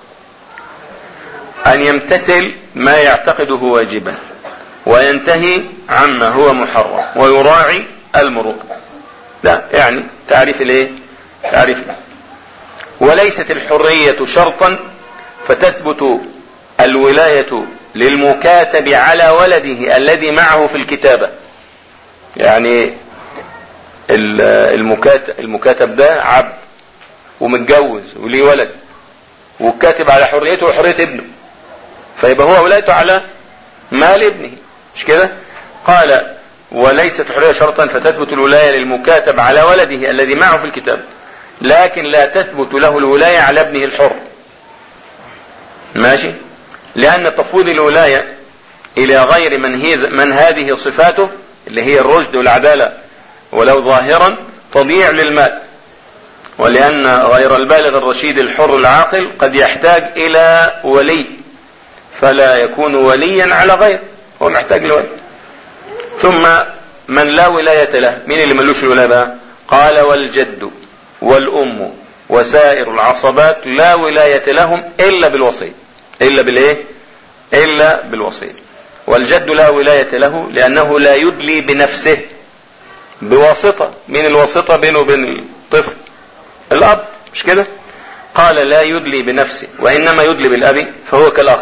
أن يمتثل ما يعتقده واجبا وينتهي عما هو محرم ويراعي المروءة. لا يعني تعريف الايه؟ تعريف الايه؟ وليست الحرية شرطا فتثبت الولاية للمكاتب على ولده الذي معه في الكتابة. يعني المكاتب, المكاتب ده عبد ومتجوز وليه ولد، والكاتب على حريته وحرية ابنه، فيبقى هو ولايته على مال ابنه، مش كده؟ قال وليست الحرية شرطا فتثبت الولاية للمكاتب على ولده الذي معه في الكتاب، لكن لا تثبت له الولاية على ابنه الحر. ماشي؟ لأن تفويض الولاية إلى غير من, هي من هذه صفاته اللي هي الرشد والعدالة ولو ظاهرا تضيع للمال، ولأن غير البالغ الرشيد الحر العاقل قد يحتاج إلى ولي، فلا يكون وليا على غير، هو محتاج لولي. ثم من لا ولاية له، مين اللي ملوش الولاية بقى؟ قال والجد والأم وسائر العصبات لا ولاية لهم إلا بالوصي، إلا بالإيه؟ إلا بالوصي. والجد لا ولاية له لأنه لا يدلي بنفسه بواسطة، من الواسطة بينه وبين الطفل الأب، مش كده؟ قال لا يدلي بنفسه وإنما يدلي بالأب فهو كالأخ.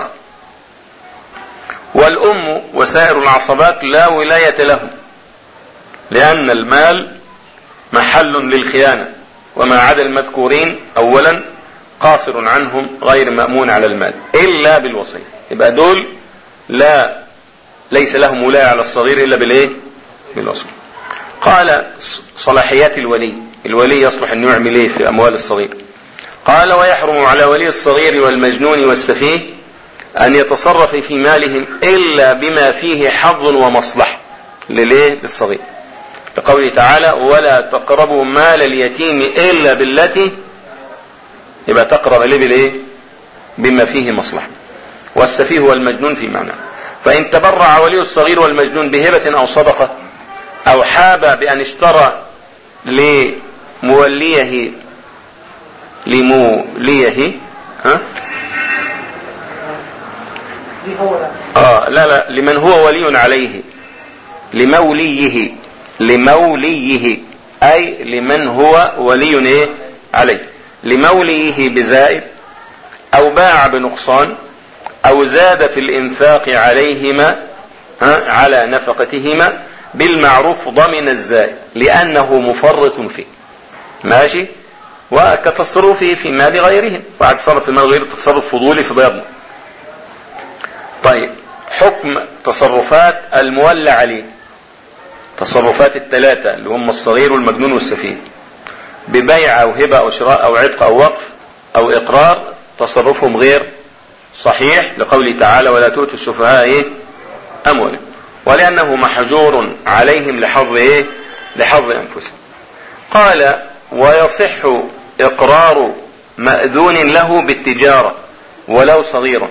والأم وسائر العصبات لا ولاية لهم لأن المال محل للخيانة، وما عدا المذكورين أولا قاصر عنهم غير مأمون على المال إلا بالوصية. يبقى دول لا ليس لهم ولاية على الصغير إلا بالإيه؟ بالوصية. قال صلاحيات الولي، الولي يصلح أن يعمل إيه في أموال الصغير؟ قال ويحرم على ولي الصغير والمجنون والسفيه أن يتصرف في مالهم إلا بما فيه حظ ومصلحة لليه؟ للصغير، لقوله تعالى ولا تقربوا مال اليتيم إلا بالتي، يبقى تقرب ليه بالإيه؟ بما فيه مصلحة. والسفيه والمجنون في معنى. فإن تبرع ولي الصغير والمجنون بهبة أو صدقة أو حاب بأن اشترى لموليه لموليه ها آه لا لا لمن هو ولي عليه، لموليه لموليه أي لمن هو ولي إيه عليه، لموليه بزائد او باع بنقصان او زاد في الانفاق عليهما ها على نفقتهما بالمعروف ضمن الزائد لانه مفرط فيه. ماشي. وكتصرفه في مال غيرهم، واحد تصرف في مال غيره تصرف فضولي فبيضمن. طيب حكم تصرفات المولى عليه، تصرفات الثلاثة اللي هم الصغير والمجنون والسفيه، ببيع او هبة او شراء او عتق او وقف او اقرار، تصرفهم غير صحيح لقوله تعالى ولا تؤتوا السفهاء ايه اموالهم، ولانه محجور عليهم لحظ ايه لحظ انفسهم. قال ويصح اقرار مأذون له بالتجارة ولو صغيرا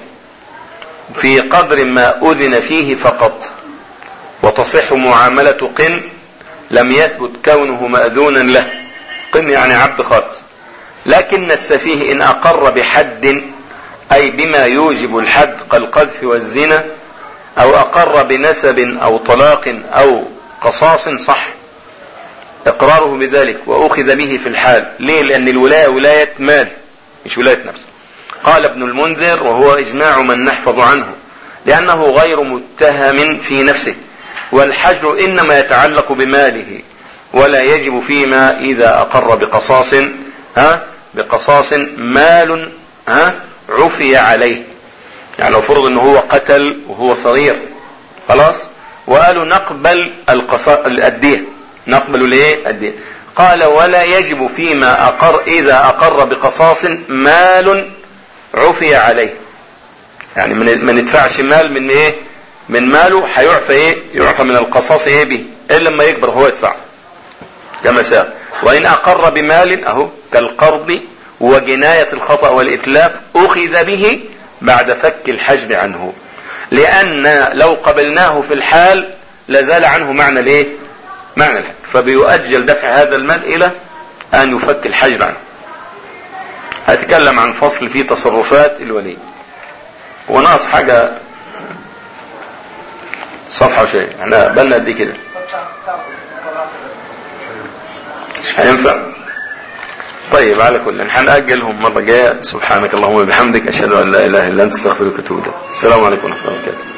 في قدر ما اذن فيه فقط، وتصح معاملة قن لم يثبت كونه مأذونا له، قن يعني عبد خالص، لكن السفيه ان اقر بحد اي بما يوجب الحد كالقذف والزنا، او اقر بنسب او طلاق او قصاص صح اقراره بذلك واخذ به في الحال. ليه؟ لان الولاية ولاية مال مش ولاية نفس. قال ابن المنذر وهو اجماع من نحفظ عنه لانه غير متهم في نفسه، والحجر انما يتعلق بماله ولا يجب فيما اذا اقر بقصاص ها بقصاص مال ها عفي عليه، يعني لو فرض انه هو قتل وهو صغير خلاص، وقالوا نقبل الدية، نقبل الايه الدية. قال ولا يجب فيما اقر اذا اقر بقصاص مال عفي عليه، يعني ما ندفعش مال من ايه من ماله، هيعفى ايه يعفى من القصاص ايه به الا لما يكبر هو يدفع كما سأل. وان اقر بمال اهو كالقرض وجناية الخطأ والإتلاف أخذ به بعد فك الحجب عنه، لأن لو قبلناه في الحال لزال عنه معنى الايه معنى الحجب، فبيؤجل دفع هذا المال إلى أن يفك الحجب عنه. هتكلم عن فصل في تصرفات الولي، وناقص حاجة صفحة وشيء، احنا بالنا قد كده مش هينفع. طيب على كل هنأجلهم مرة جاية. سبحانك اللهم وبحمدك أشهد أن لا إله إلا أنت استغفرك وأتوب إليك. السلام عليكم ورحمة الله وبركاته.